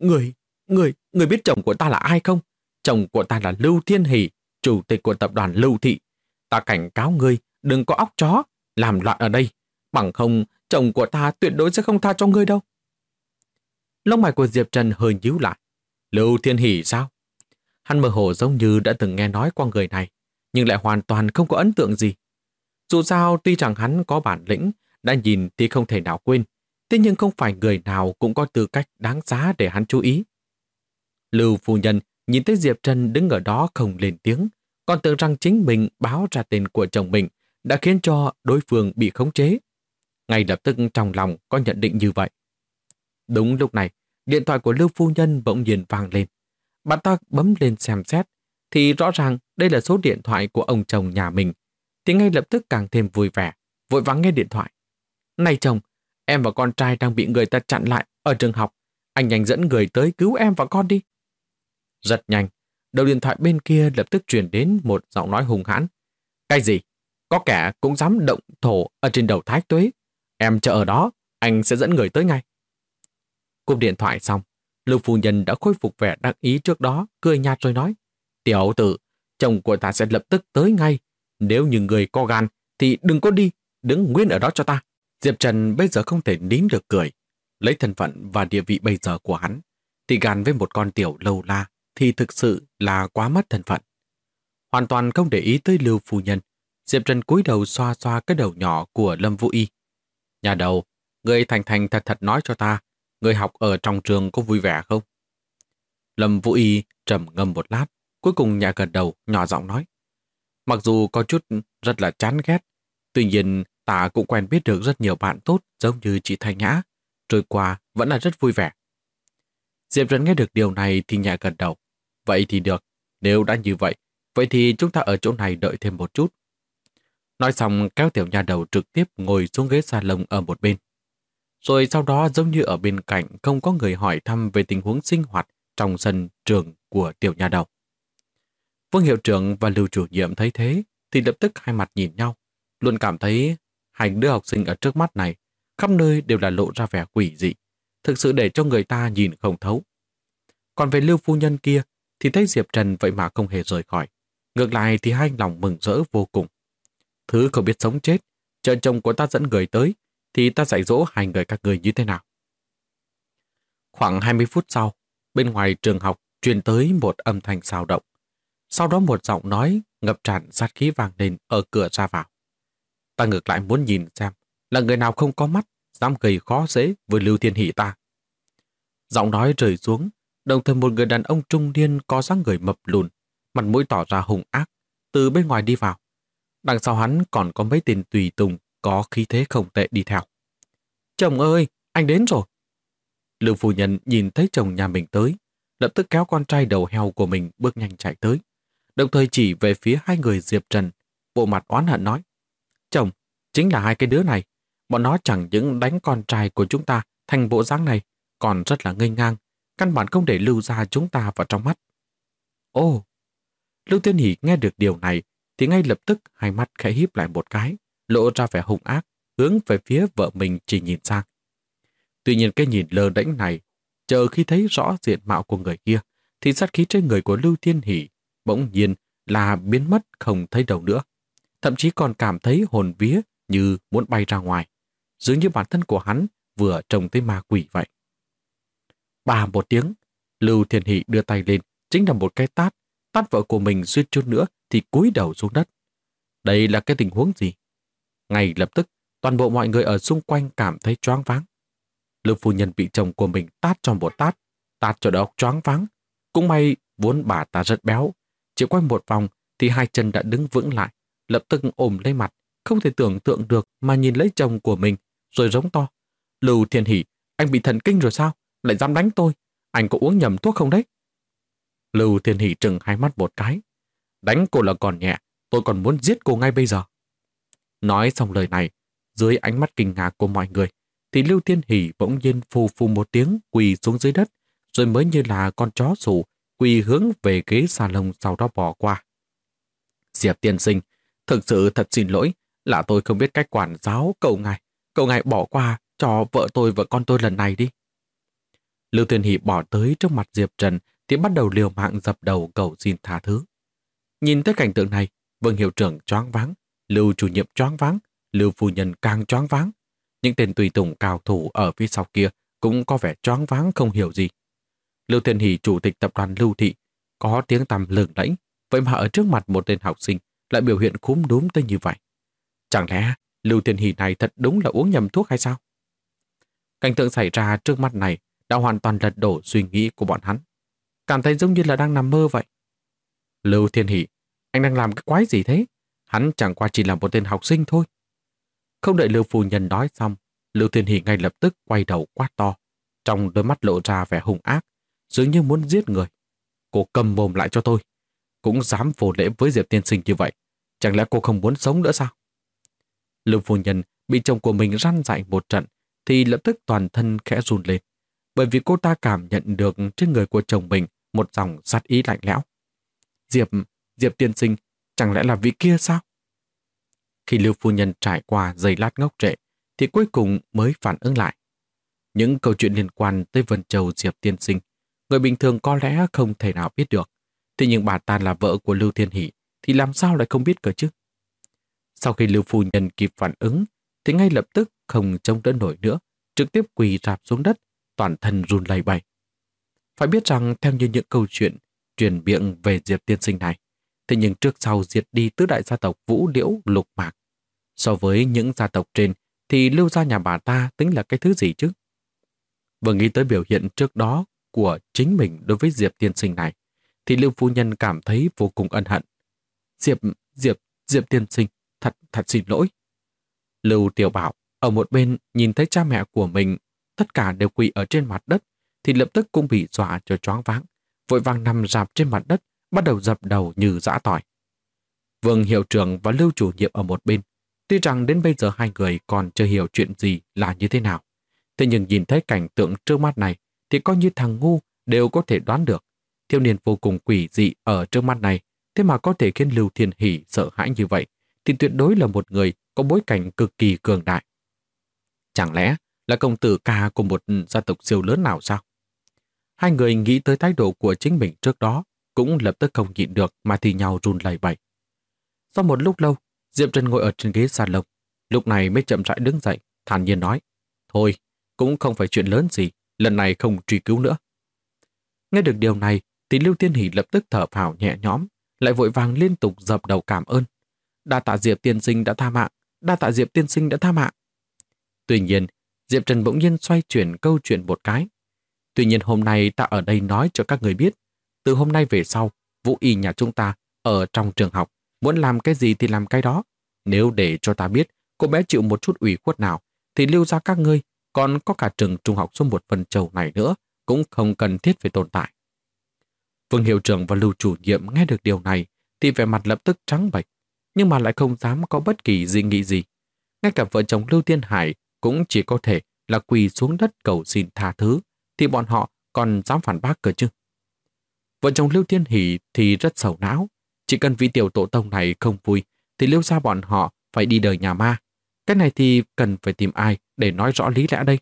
Người biết chồng của ta là ai không? Chồng của ta là Lưu Thiên Hỷ, chủ tịch của tập đoàn Lưu Thị. Ta cảnh cáo ngươi đừng có óc chó, làm loạn ở đây. Bằng không, chồng của ta tuyệt đối sẽ không tha cho ngươi đâu. Lông mày của Diệp Trần hơi nhíu lại. Lưu Thiên Hỷ sao? Hắn mơ hồ giống như đã từng nghe nói qua người này, nhưng lại hoàn toàn không có ấn tượng gì. Dù sao tuy rằng hắn có bản lĩnh, đã nhìn thì không thể nào quên, thế nhưng không phải người nào cũng có tư cách đáng giá để hắn chú ý. Lưu phu nhân nhìn thấy Diệp Trần đứng ở đó không lên tiếng, còn tưởng rằng chính mình báo ra tên của chồng mình đã khiến cho đối phương bị khống chế. Ngay lập tức trong lòng có nhận định như vậy. Đúng lúc này, điện thoại của Lưu phu nhân bỗng nhiên vang lên. Bạn ta bấm lên xem xét, thì rõ ràng đây là số điện thoại của ông chồng nhà mình, thì ngay lập tức càng thêm vui vẻ, vội vắng nghe điện thoại. Này chồng, em và con trai đang bị người ta chặn lại ở trường học. Anh nhanh dẫn người tới cứu em và con đi. Rất nhanh, đầu điện thoại bên kia lập tức truyền đến một giọng nói hung hãn. Cái gì? Có kẻ cũng dám động thổ ở trên đầu Thái Tuế. Em chờ ở đó, anh sẽ dẫn người tới ngay. Cúp điện thoại xong, Lưu phu nhân đã khôi phục vẻ đắc ý trước đó, cười nhạt rồi nói. Tiểu tử, chồng của ta sẽ lập tức tới ngay. Nếu như người có gan, thì đừng có đi, đứng nguyên ở đó cho ta. Diệp Trần bây giờ không thể nín được cười. Lấy thân phận và địa vị bây giờ của hắn, thì gan với một con tiểu lâu la thì thực sự là quá mất thân phận. Hoàn toàn không để ý tới Lưu phu nhân, Diệp Trần cúi đầu xoa xoa cái đầu nhỏ của Lâm Vũ Y. Nhà đầu, người thành thành thật thật nói cho ta, người học ở trong trường có vui vẻ không? Lâm Vũ Y trầm ngâm một lát, cuối cùng nhẹ gật đầu, nhỏ giọng nói. Mặc dù có chút rất là chán ghét, tuy nhiên ta cũng quen biết được rất nhiều bạn tốt giống như chị Thanh Nhã, trôi qua vẫn là rất vui vẻ. Diệp Trần nghe được điều này thì nhẹ gật đầu. Vậy thì được, nếu đã như vậy, vậy thì chúng ta ở chỗ này đợi thêm một chút. Nói xong kéo tiểu nha đầu trực tiếp ngồi xuống ghế salon ở một bên. Rồi sau đó giống như ở bên cạnh không có người hỏi thăm về tình huống sinh hoạt trong sân trường của tiểu nha đầu. Vương hiệu trưởng và Lưu chủ nhiệm thấy thế thì lập tức hai mặt nhìn nhau, luôn cảm thấy hai đứa học sinh ở trước mắt này khắp nơi đều là lộ ra vẻ quỷ dị, thực sự để cho người ta nhìn không thấu. Còn về Lưu phu nhân kia thì thấy Diệp Trần vậy mà không hề rời khỏi. Ngược lại thì hai lòng mừng rỡ vô cùng. Thứ không biết sống chết, chờ chồng của ta dẫn người tới thì ta dạy dỗ hai người các người như thế nào. Khoảng 20 phút sau, bên ngoài trường học truyền tới một âm thanh xào động. Sau đó một giọng nói ngập tràn sát khí vang lên ở cửa ra vào. Ta ngược lại muốn nhìn xem là người nào không có mắt dám gây khó dễ với Lưu Thiên Hỷ ta. Giọng nói rơi xuống, đồng thời một người đàn ông trung niên có dáng người mập lùn, mặt mũi tỏ ra hung ác, từ bên ngoài đi vào. Đằng sau hắn còn có mấy tên tùy tùng có khí thế không tệ đi theo. Chồng ơi, anh đến rồi. Lưu phu nhân nhìn thấy chồng nhà mình tới, lập tức kéo con trai đầu heo của mình bước nhanh chạy tới, đồng thời chỉ về phía hai người Diệp Trần, bộ mặt oán hận nói. Chồng, chính là hai cái đứa này, bọn nó chẳng những đánh con trai của chúng ta thành bộ dáng này, còn rất là ngây ngang, căn bản không để Lưu gia chúng ta vào trong mắt. Ồ! Lưu Thiên Hỷ nghe được điều này thì ngay lập tức hai mắt khẽ híp lại một cái, lộ ra vẻ hung ác, hướng về phía vợ mình chỉ nhìn sang. Tuy nhiên cái nhìn lơ đễnh này, chờ khi thấy rõ diện mạo của người kia, thì sát khí trên người của Lưu Thiên Hỷ bỗng nhiên là biến mất không thấy đâu nữa. Thậm chí còn cảm thấy hồn vía như muốn bay ra ngoài, dường như bản thân của hắn vừa trông thấy ma quỷ vậy. Bà một tiếng, Lưu Thiên Hỷ đưa tay lên, chính là một cái tát, tát vợ của mình suýt chút nữa thì cúi đầu xuống đất. Đây là cái tình huống gì? Ngay lập tức, toàn bộ mọi người ở xung quanh cảm thấy choáng váng. Lưu phu nhân bị chồng của mình tát cho một tát, tát cho đầu óc choáng váng. Cũng may vốn bà ta rất béo, chỉ quay một vòng thì hai chân đã đứng vững lại, lập tức ôm lấy mặt, không thể tưởng tượng được mà nhìn lấy chồng của mình, rồi giống to. Lưu Thiên Hỷ, anh bị thần kinh rồi sao? Lại dám đánh tôi? Anh có uống nhầm thuốc không đấy? Lưu Thiên Hỷ trừng hai mắt một cái. Đánh cô là còn nhẹ, tôi còn muốn giết cô ngay bây giờ. Nói xong lời này, dưới ánh mắt kinh ngạc của mọi người, thì Lưu Thiên Hỷ bỗng nhiên phù phù một tiếng quỳ xuống dưới đất, rồi mới như là con chó sủ quỳ hướng về ghế salon sau đó bỏ qua. Diệp tiên sinh, thực sự thật xin lỗi, là tôi không biết cách quản giáo cậu ngài bỏ qua cho vợ tôi và con tôi lần này đi. Lưu Thiên Hỷ bỏ tới trước mặt Diệp Trần thì bắt đầu liều mạng dập đầu cầu xin tha thứ. Nhìn tới cảnh tượng này, Vương hiệu trưởng choáng váng, Lưu chủ nhiệm choáng váng, Lưu phu nhân càng choáng váng. Những tên tùy tùng cao thủ ở phía sau kia cũng có vẻ choáng váng không hiểu gì. Lưu Thiên Hỷ, chủ tịch tập đoàn Lưu Thị, có tiếng tăm lừng lẫy, vậy mà ở trước mặt một tên học sinh lại biểu hiện khúm núm tới như vậy. Chẳng lẽ Lưu Thiên Hỷ này thật đúng là uống nhầm thuốc hay sao? Cảnh tượng xảy ra trước mắt này đã hoàn toàn lật đổ suy nghĩ của bọn hắn. Cảm thấy giống như là đang nằm mơ vậy. Lưu Thiên Hỷ, anh đang làm cái quái gì thế? Hắn chẳng qua chỉ là một tên học sinh thôi. Không đợi Lưu phu nhân nói xong, Lưu Thiên Hỷ ngay lập tức quay đầu quát to, trong đôi mắt lộ ra vẻ hung ác, dường như muốn giết người. Cô cầm mồm lại cho tôi. cũng dám vô lễ với Diệp tiên sinh như vậy. Chẳng lẽ cô không muốn sống nữa sao? Lưu phu nhân bị chồng của mình răn dạy một trận thì lập tức toàn thân khẽ run lên, bởi vì cô ta cảm nhận được trên người của chồng mình một dòng sát ý lạnh lẽo. Diệp tiên sinh, chẳng lẽ là vị kia sao? Khi Lưu phu nhân trải qua giây lát ngốc trệ thì cuối cùng mới phản ứng lại. Những câu chuyện liên quan tới Vân Châu Diệp tiên sinh, người bình thường có lẽ không thể nào biết được. Thế nhưng bà ta là vợ của Lưu Thiên Hỷ thì làm sao lại không biết cơ chứ? Sau khi Lưu phu nhân kịp phản ứng thì ngay lập tức không chống đỡ nổi nữa, trực tiếp quỳ rạp xuống đất, toàn thân run lẩy bẩy. Phải biết rằng theo như những câu chuyện truyền miệng về Diệp tiên sinh này, thế nhưng trước sau diệt đi tứ đại gia tộc Vũ Liễu Lục Mạc. So với những gia tộc trên thì Lưu gia nhà bà ta tính là cái thứ gì chứ? Vừa nghĩ tới biểu hiện trước đó của chính mình đối với Diệp tiên sinh này, thì Lưu phu nhân cảm thấy vô cùng ân hận. Diệp tiên sinh, thật xin lỗi. Lưu Tiểu Bảo ở một bên nhìn thấy cha mẹ của mình tất cả đều quỳ ở trên mặt đất thì lập tức cũng bị dọa cho choáng váng, vội vàng nằm rạp trên mặt đất, bắt đầu dập đầu như dã tỏi. Vương hiệu trưởng và Lưu chủ nhiệm ở một bên, tuy rằng đến bây giờ hai người còn chưa hiểu chuyện gì là như thế nào, thế nhưng nhìn thấy cảnh tượng trước mắt này thì coi như thằng ngu đều có thể đoán được. Thiếu niên vô cùng quỷ dị ở trước mắt này, thế mà có thể khiến Lưu Thiên Hỷ sợ hãi như vậy, thì tuyệt đối là một người có bối cảnh cực kỳ cường đại. Chẳng lẽ là công tử ca của một gia tộc siêu lớn nào sao? Hai người nghĩ tới thái độ của chính mình trước đó, cũng lập tức không nhịn được mà thì nhau run lẩy bẩy. Sau một lúc lâu, Diệp Trần ngồi ở trên ghế salon, lúc này mới chậm rãi đứng dậy, thản nhiên nói: "Thôi, cũng không phải chuyện lớn gì, lần này không truy cứu nữa." Nghe được điều này, thì Lưu Thiên Hỷ lập tức thở phào nhẹ nhõm, lại vội vàng liên tục dập đầu cảm ơn. "Đa tạ Diệp tiên sinh đã tha mạng, đa tạ Diệp tiên sinh đã tha mạng." Tuy nhiên, Diệp Trần bỗng nhiên xoay chuyển câu chuyện một cái. "Tuy nhiên hôm nay ta ở đây nói cho các người biết, từ hôm nay về sau, Vũ y nhà chúng ta ở trong trường học, muốn làm cái gì thì làm cái đó. Nếu để cho ta biết cô bé chịu một chút ủy khuất nào, thì Lưu gia các ngươi, còn có cả trường trung học số 1 Vân Châu này nữa, cũng không cần thiết phải tồn tại." Vương hiệu trưởng và Lưu chủ nhiệm nghe được điều này thì vẻ mặt lập tức trắng bệch, nhưng mà lại không dám có bất kỳ dị nghị gì. Ngay cả vợ chồng Lưu Thiên Hải cũng chỉ có thể là quỳ xuống đất cầu xin tha thứ, thì bọn họ còn dám phản bác cơ chứ. Vợ chồng Lưu Thiên Hỷ thì rất sầu não, chỉ cần vị tiểu tổ tông này không vui thì Lưu gia bọn họ phải đi đời nhà ma. Cái này thì cần phải tìm ai để nói rõ lý lẽ đây?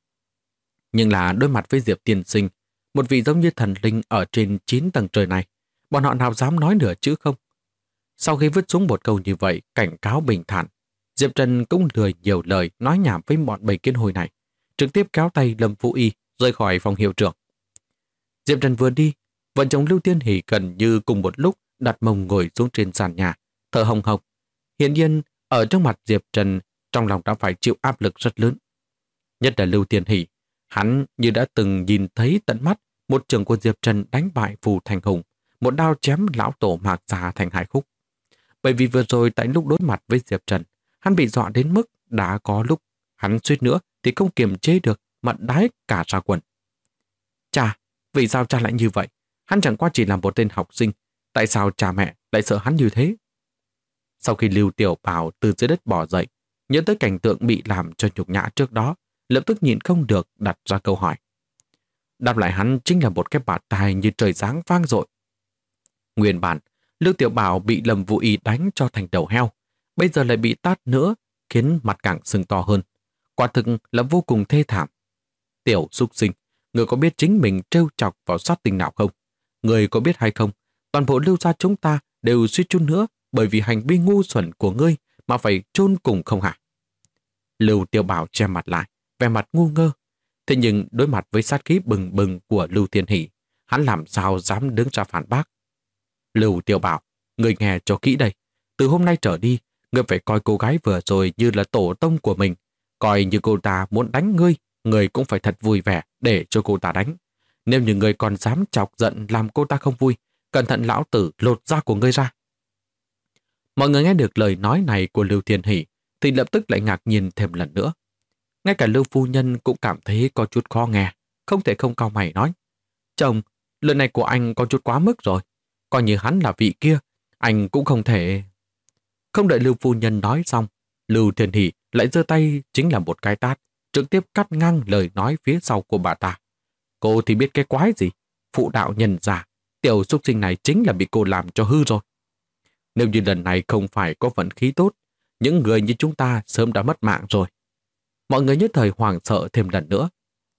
Nhưng là đối mặt với Diệp tiên sinh, một vị giống như thần linh ở trên 9 tầng trời này, bọn họ nào dám nói nửa chữ không? Sau khi vứt xuống một câu như vậy, cảnh cáo bình thản, Diệp Trần cũng lười nhiều lời nói nhảm với bọn bầy kiến hồi này, trực tiếp kéo tay Lâm Vũ Y rời khỏi phòng hiệu trưởng. Diệp Trần vừa đi, vợ chồng Lưu Tiên Hỷ gần như cùng một lúc đặt mông ngồi xuống trên sàn nhà, thở hồng hộc. Hiển nhiên, ở trước mặt Diệp Trần, trong lòng đã phải chịu áp lực rất lớn. Nhất là Lưu Tiên Hỷ, hắn như đã từng nhìn thấy tận mắt một trưởng của Diệp Trần đánh bại Phù Thành Hùng, một đao chém lão tổ Mạc Gia thành hai khúc. Bởi vì vừa rồi tại lúc đối mặt với Diệp Trần, hắn bị dọa đến mức đã có lúc hắn suýt nữa thì không kiềm chế được mà đái cả ra quần. Cha, vì sao cha lại như vậy? Hắn chẳng qua chỉ là một tên học sinh, tại sao cha mẹ lại sợ hắn như thế? Sau khi Lưu Tiểu Bảo từ dưới đất bò dậy, nhớ tới cảnh tượng bị làm cho nhục nhã trước đó, lập tức nhịn không được đặt ra câu hỏi. Đáp lại hắn chính là một cái bạt tai như trời giáng vang dội. Nguyên bản, Lưu Tiểu Bảo bị Lâm Vũ Y đánh cho thành đầu heo, bây giờ lại bị tát nữa, khiến mặt càng sưng to hơn. Quả thực là vô cùng thê thảm. Tiểu súc sinh, người có biết chính mình trêu chọc vào sát tinh nào không? Người có biết hay không? Toàn bộ Lưu gia chúng ta đều suýt chút nữa bởi vì hành vi ngu xuẩn của ngươi mà phải chôn cùng không hả? Lưu Tiểu Bảo che mặt lại, vẻ mặt ngu ngơ. Thế nhưng đối mặt với sát khí bừng bừng của Lưu Thiên Hỷ, hắn làm sao dám đứng ra phản bác? Lưu Tiểu Bảo, người nghe cho kỹ đây. Từ hôm nay trở đi, ngươi phải coi cô gái vừa rồi như là tổ tông của mình. Coi như cô ta muốn đánh ngươi, ngươi cũng phải thật vui vẻ để cho cô ta đánh. Nếu như ngươi còn dám chọc giận làm cô ta không vui, cẩn thận lão tử lột da của ngươi ra. Mọi người nghe được lời nói này của Lưu Thiên Hỷ thì lập tức lại ngạc nhiên thêm lần nữa. Ngay cả Lưu phu nhân cũng cảm thấy có chút khó nghe, không thể không cau mày nói: Chồng, lần này của anh có chút quá mức rồi. coi như hắn là vị kia, anh cũng không thể... Không đợi Lưu phu nhân nói xong, Lưu Thiên Hỷ lại giơ tay chính là một cái tát, trực tiếp cắt ngang lời nói phía sau của bà ta. Cô thì biết cái quái gì? Phụ đạo nhân già, tiểu súc sinh này chính là bị cô làm cho hư rồi. Nếu như lần này không phải có vận khí tốt, những người như chúng ta sớm đã mất mạng rồi. Mọi người nhất thời hoảng sợ thêm lần nữa.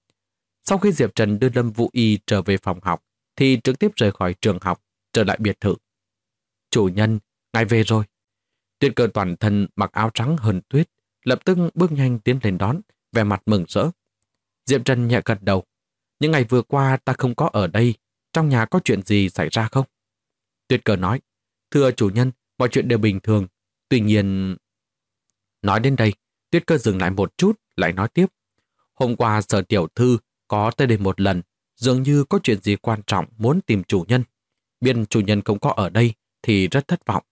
Sau khi Diệp Trần đưa Lâm Vũ Y trở về phòng học, thì trực tiếp rời khỏi trường học, trở lại biệt thự. Chủ nhân, ngài về rồi. Tuyết Cơ toàn thân mặc áo trắng hơn tuyết, lập tức bước nhanh tiến lên đón, vẻ mặt mừng rỡ. Diệp Trần nhẹ gật đầu. Những ngày vừa qua ta không có ở đây, trong nhà có chuyện gì xảy ra không? Tuyết Cơ nói, thưa chủ nhân, mọi chuyện đều bình thường. Tuy nhiên... Nói đến đây, Tuyết Cơ dừng lại một chút, lại nói tiếp. Hôm qua Sở tiểu thư có tới đây một lần, dường như có chuyện gì quan trọng muốn tìm chủ nhân. Biết chủ nhân không có ở đây thì rất thất vọng.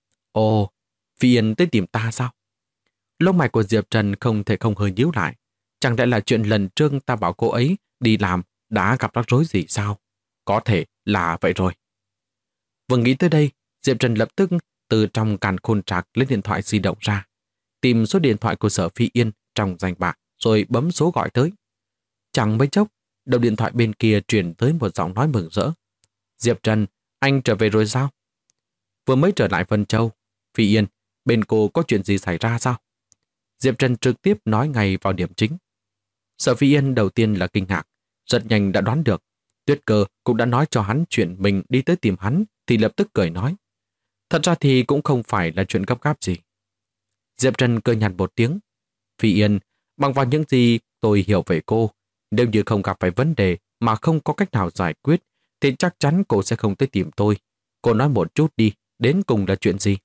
Ồ, Phi Yên tới tìm ta sao? Lông mày của Diệp Trần không thể không hơi nhíu lại. Chẳng lẽ là chuyện lần trước ta bảo cô ấy đi làm đã gặp rắc rối gì sao? Có thể là vậy rồi. Vừa nghĩ tới đây, Diệp Trần lập tức từ trong càn khôn trạc lấy điện thoại di động ra, tìm số điện thoại của Sở Phi Yên trong danh bạ rồi bấm số gọi tới. Chẳng mấy chốc, đầu điện thoại bên kia truyền tới một giọng nói mừng rỡ. Diệp Trần, anh trở về rồi sao? Vừa mới trở lại Vân Châu. Phi Yên, bên cô có chuyện gì xảy ra sao? Diệp Trần trực tiếp nói ngay vào điểm chính. Sở Phi Yên đầu tiên là kinh ngạc, rất nhanh đã đoán được. Tuyết Cơ cũng đã nói cho hắn chuyện mình đi tới tìm hắn, thì lập tức cười nói. Thật ra thì cũng không phải là chuyện gấp gáp gì. Diệp Trần cười nhạt một tiếng. Phi Yên, bằng vào những gì tôi hiểu về cô, nếu như không gặp phải vấn đề mà không có cách nào giải quyết, thì chắc chắn cô sẽ không tới tìm tôi. Cô nói một chút đi, đến cùng là chuyện gì?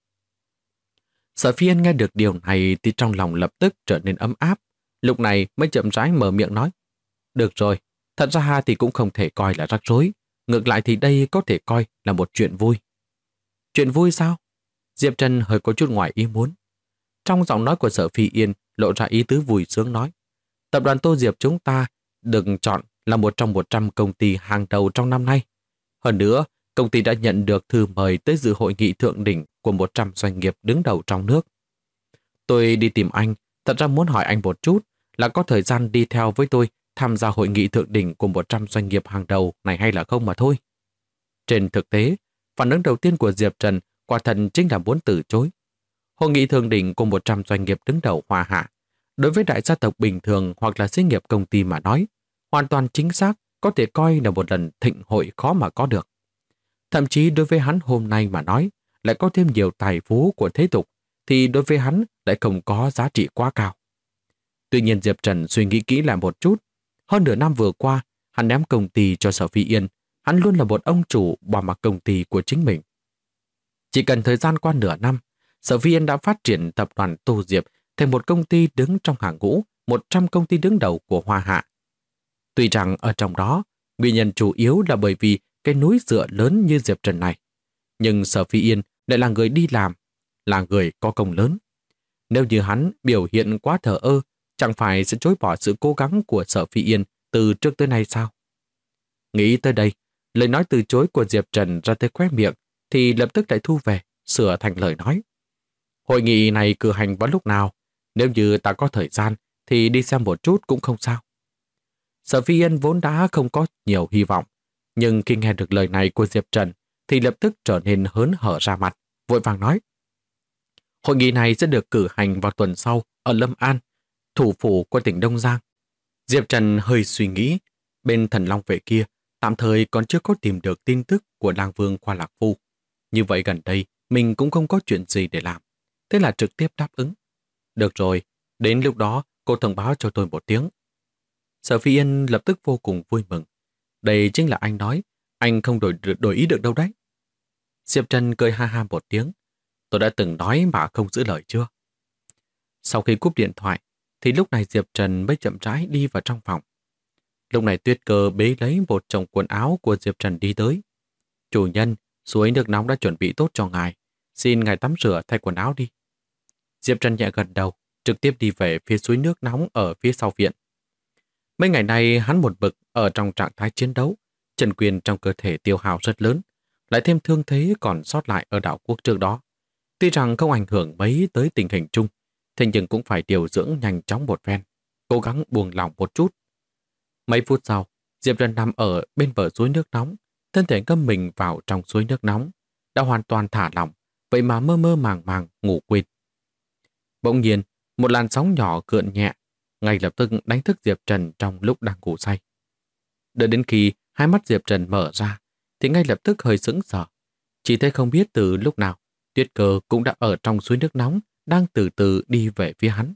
Sở Phi Yên nghe được điều này thì trong lòng lập tức trở nên ấm áp. Lúc này mới chậm rãi mở miệng nói. Được rồi, thật ra thì cũng không thể coi là rắc rối. Ngược lại thì đây có thể coi là một chuyện vui. Chuyện vui sao? Diệp Trần hơi có chút ngoài ý muốn. Trong giọng nói của Sở Phi Yên lộ ra ý tứ vui sướng nói. Tập đoàn Tô Diệp chúng ta được chọn là một trong 100 công ty hàng đầu trong năm nay. Hơn nữa, công ty đã nhận được thư mời tới dự hội nghị thượng đỉnh của 100 doanh nghiệp đứng đầu trong nước. Tôi đi tìm anh, thật ra muốn hỏi anh một chút là có thời gian đi theo với tôi tham gia hội nghị thượng đỉnh của 100 doanh nghiệp hàng đầu này hay là không mà thôi. Trên thực tế, phản ứng đầu tiên của Diệp Trần quả thật chính là muốn từ chối. Hội nghị thượng đỉnh của 100 doanh nghiệp đứng đầu Hoa Hạ, đối với đại gia tộc bình thường hoặc là xí nghiệp công ty mà nói, hoàn toàn chính xác có thể coi là một lần thịnh hội khó mà có được. Thậm chí đối với hắn hôm nay mà nói, lại có thêm nhiều tài phú của thế tục, thì đối với hắn lại không có giá trị quá cao. Tuy nhiên Diệp Trần suy nghĩ kỹ lại một chút. Hơn nửa năm vừa qua, hắn ném công ty cho Sở Phi Yên, hắn luôn là một ông chủ bỏ mặc công ty của chính mình. Chỉ cần thời gian qua nửa năm, Sở Phi Yên đã phát triển tập đoàn Tô Diệp thành một công ty đứng trong hàng ngũ 100 công ty đứng đầu của Hoa Hạ. Tuy rằng ở trong đó, nguyên nhân chủ yếu là bởi vì cái núi dựa lớn như Diệp Trần này. Nhưng Sở Phi Yên lại là người đi làm, là người có công lớn. Nếu như hắn biểu hiện quá thờ ơ, chẳng phải sẽ chối bỏ sự cố gắng của Sở Phi Yên từ trước tới nay sao? Nghĩ tới đây, lời nói từ chối của Diệp Trần ra tới khóe miệng thì lập tức lại thu về, sửa thành lời nói. Hội nghị này cử hành vào lúc nào? Nếu như ta có thời gian thì đi xem một chút cũng không sao. Sở Phi Yên vốn đã không có nhiều hy vọng, nhưng khi nghe được lời này của Diệp Trần thì lập tức trở nên hớn hở ra mặt, vội vàng nói. Hội nghị này sẽ được cử hành vào tuần sau ở Lâm An, thủ phủ của tỉnh Đông Giang. Diệp Trần hơi suy nghĩ, bên Thần Long Vệ kia tạm thời còn chưa có tìm được tin tức của Lang Vương Khoa Lạc Phu. Như vậy gần đây mình cũng không có chuyện gì để làm, thế là trực tiếp đáp ứng. Được rồi, đến lúc đó cô thông báo cho tôi một tiếng. Sở Phi Yên lập tức vô cùng vui mừng. Đây chính là anh nói, anh không đổi ý được đâu đấy. Diệp Trần cười ha ha một tiếng. Tôi đã từng nói mà không giữ lời chưa? Sau khi cúp điện thoại, thì lúc này Diệp Trần mới chậm rãi đi vào trong phòng. Lúc này Tuyết Cơ bế lấy một chồng quần áo của Diệp Trần đi tới. Chủ nhân, suối nước nóng đã chuẩn bị tốt cho ngài. Xin ngài tắm rửa thay quần áo đi. Diệp Trần nhẹ gật đầu, trực tiếp đi về phía suối nước nóng ở phía sau viện. Mấy ngày nay hắn một mực ở trong trạng thái chiến đấu, chân quyền trong cơ thể tiêu hao rất lớn, lại thêm thương thế còn sót lại ở đảo quốc trước đó. Tuy rằng không ảnh hưởng mấy tới tình hình chung, thế nhưng cũng phải điều dưỡng nhanh chóng một phen, cố gắng buông lỏng một chút. Mấy phút sau, Diệp Trần nằm ở bên bờ suối nước nóng, thân thể ngâm mình vào trong suối nước nóng, đã hoàn toàn thả lỏng, vậy mà mơ mơ màng màng ngủ quên. Bỗng nhiên, một làn sóng nhỏ gợn nhẹ, ngay lập tức đánh thức Diệp Trần trong lúc đang ngủ say. Đợi đến khi hai mắt Diệp Trần mở ra, thì ngay lập tức hơi sững sờ. Chỉ thấy không biết từ lúc nào, Tuyết Cơ cũng đã ở trong suối nước nóng, đang từ từ đi về phía hắn.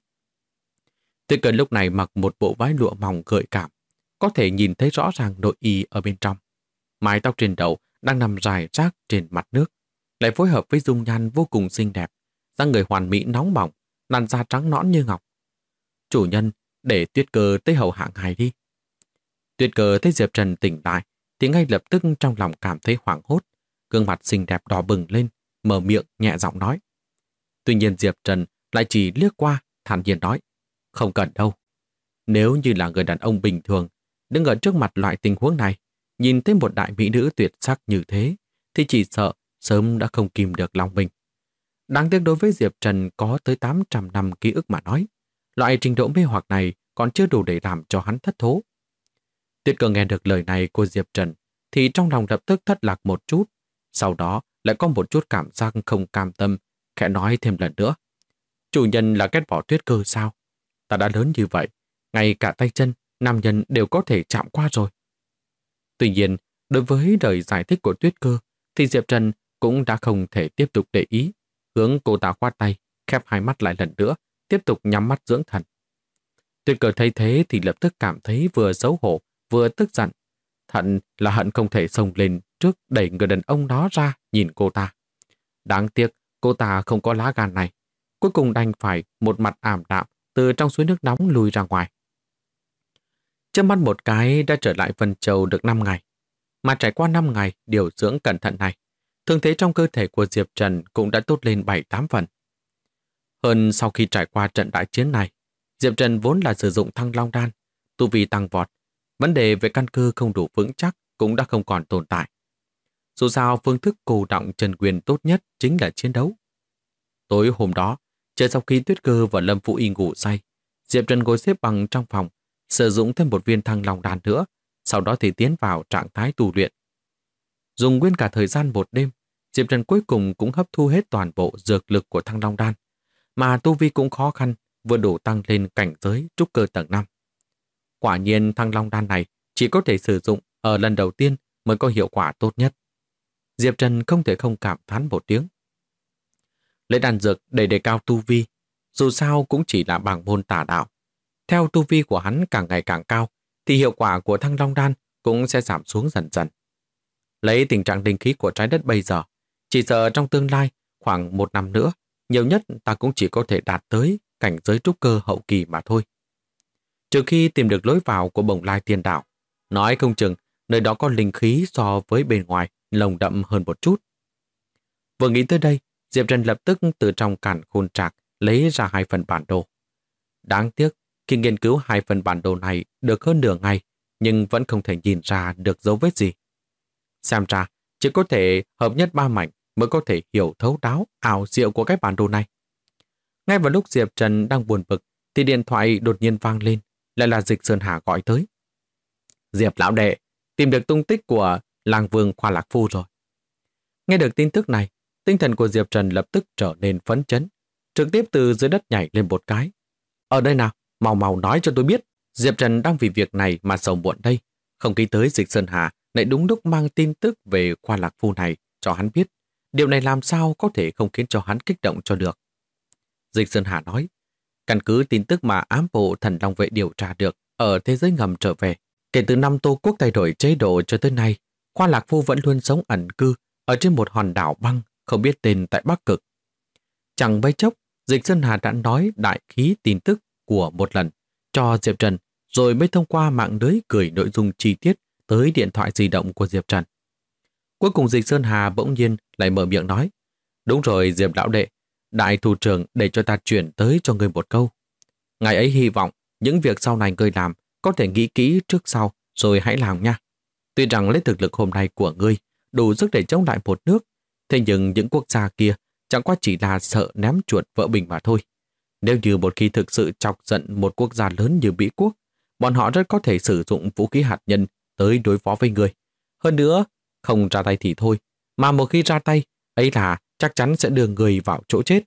Tuyết Cơ lúc này mặc một bộ váy lụa mỏng gợi cảm, có thể nhìn thấy rõ ràng nội y ở bên trong. Mái tóc trên đầu đang nằm rải rác trên mặt nước, lại phối hợp với dung nhan vô cùng xinh đẹp, dáng người hoàn mỹ nóng bỏng, làn da trắng nõn như ngọc. Chủ nhân, để Tuyết Cơ tới hầu hạ ngài đi. Tuyết Cơ thấy Diệp Trần tỉnh lại, thì ngay lập tức trong lòng cảm thấy hoảng hốt, gương mặt xinh đẹp đỏ bừng lên, mở miệng nhẹ giọng nói. Tuy nhiên Diệp Trần lại chỉ liếc qua, thản nhiên nói, không cần đâu. Nếu như là người đàn ông bình thường, đứng ở trước mặt loại tình huống này, nhìn thấy một đại mỹ nữ tuyệt sắc như thế, thì chỉ sợ sớm đã không kìm được lòng mình. Đáng tiếc đối với Diệp Trần có tới 800 năm ký ức mà nói, loại trình độ mê hoặc này còn chưa đủ để làm cho hắn thất thố. Tuyết Cơ nghe được lời này của Diệp Trần, thì trong lòng lập tức thất lạc một chút, sau đó lại có một chút cảm giác không cam tâm, khẽ nói thêm lần nữa. Chủ nhân là ghét bỏ Tuyết Cơ sao? Ta đã lớn như vậy, ngay cả tay chân, nam nhân đều có thể chạm qua rồi. Tuy nhiên, đối với lời giải thích của Tuyết Cơ, thì Diệp Trần cũng đã không thể tiếp tục để ý, hướng cô ta khoát tay, khép hai mắt lại lần nữa, tiếp tục nhắm mắt dưỡng thần. Tuyết Cơ thấy thế thì lập tức cảm thấy vừa xấu hổ, vừa tức giận. Thận là hận không thể xông lên trước đẩy người đàn ông đó ra nhìn cô ta. Đáng tiếc, cô ta không có lá gan này. Cuối cùng đành phải một mặt ảm đạm từ trong suối nước nóng lùi ra ngoài. Chớp mắt một cái đã trở lại Vân Châu được 5 ngày. Mà trải qua 5 ngày điều dưỡng cẩn thận này, thương thế trong cơ thể của Diệp Trần cũng đã tốt lên 7-8 phần. Hơn sau khi trải qua trận đại chiến này, Diệp Trần vốn là sử dụng Thăng Long Đan, tu vi tăng vọt. Vấn đề về căn cơ không đủ vững chắc cũng đã không còn tồn tại. Dù sao phương thức cô động chân quyền tốt nhất chính là chiến đấu. Tối hôm đó, chờ sau khi Tuyết Cơ và Lâm Vũ Y ngủ say, Diệp Trần ngồi xếp bằng trong phòng, sử dụng thêm một viên Thăng Long Đan nữa, sau đó thì tiến vào trạng thái tu luyện. Dùng nguyên cả thời gian một đêm, Diệp Trần cuối cùng cũng hấp thu hết toàn bộ dược lực của Thăng Long Đan, mà tu vi cũng khó khăn, vừa đủ tăng lên cảnh giới trúc cơ tầng 5. Quả nhiên Thăng Long Đan này chỉ có thể sử dụng ở lần đầu tiên mới có hiệu quả tốt nhất. Diệp Trần không thể không cảm thán một tiếng. Lấy đan dược để đề cao tu vi, dù sao cũng chỉ là bảng môn tà đạo. Theo tu vi của hắn càng ngày càng cao, thì hiệu quả của Thăng Long Đan cũng sẽ giảm xuống dần dần. Lấy tình trạng linh khí của trái đất bây giờ, chỉ sợ trong tương lai khoảng 1 năm nữa, nhiều nhất ta cũng chỉ có thể đạt tới cảnh giới trúc cơ hậu kỳ mà thôi. Trừ khi tìm được lối vào của Bồng Lai Tiên Đảo, nói không chừng nơi đó có linh khí so với bên ngoài lồng đậm hơn một chút. Vừa nghĩ tới đây, Diệp Trần lập tức từ trong càn khôn trạc lấy ra 2 phần bản đồ. Đáng tiếc, khi nghiên cứu 2 phần bản đồ này được hơn nửa ngày, nhưng vẫn không thể nhìn ra được dấu vết gì. Xem ra, chỉ có thể hợp nhất 3 mảnh mới có thể hiểu thấu đáo ảo diệu của cái bản đồ này. Ngay vào lúc Diệp Trần đang buồn bực, thì điện thoại đột nhiên vang lên, lại là Dịch Sơn Hà gọi tới. Diệp lão đệ, tìm được tung tích của làng vương Khoa Lạc Phu rồi. Nghe được tin tức này, tinh thần của Diệp Trần lập tức trở nên phấn chấn, trực tiếp từ dưới đất nhảy lên một cái. Ở đây nào, mau mau nói cho tôi biết. Diệp Trần đang vì việc này mà sầu muộn đây. Không nghĩ tới Dịch Sơn Hà lại đúng lúc mang tin tức về Khoa Lạc Phu này cho hắn biết. Điều này làm sao có thể không khiến cho hắn kích động cho được. Dịch Sơn Hà nói, căn cứ tin tức mà ám bộ Thần Long Vệ điều tra được ở thế giới ngầm trở về, kể từ năm Tô Quốc thay đổi chế độ cho tới nay, Khoa Lạc Phu vẫn luôn sống ẩn cư ở trên một hòn đảo băng không biết tên tại Bắc Cực. Chẳng mấy chốc, Dịch Sơn Hà đã nói đại khí tin tức của một lần cho Diệp Trần, rồi mới thông qua mạng lưới gửi nội dung chi tiết tới điện thoại di động của Diệp Trần. Cuối cùng Dịch Sơn Hà bỗng nhiên lại mở miệng nói, đúng rồi Diệp lão đệ, đại thủ trưởng để cho ta chuyển tới cho ngươi một câu. Ngài ấy hy vọng những việc sau này ngươi làm có thể nghĩ kỹ trước sau rồi hãy làm nha. Tuy rằng lấy thực lực hôm nay của ngươi đủ sức để chống lại một nước. Thế nhưng những quốc gia kia chẳng qua chỉ là sợ ném chuột vỡ bình mà thôi. Nếu như một khi thực sự chọc giận một quốc gia lớn như Mỹ quốc, bọn họ rất có thể sử dụng vũ khí hạt nhân tới đối phó với người. Hơn nữa, không ra tay thì thôi, mà một khi ra tay, ấy là chắc chắn sẽ đưa người vào chỗ chết.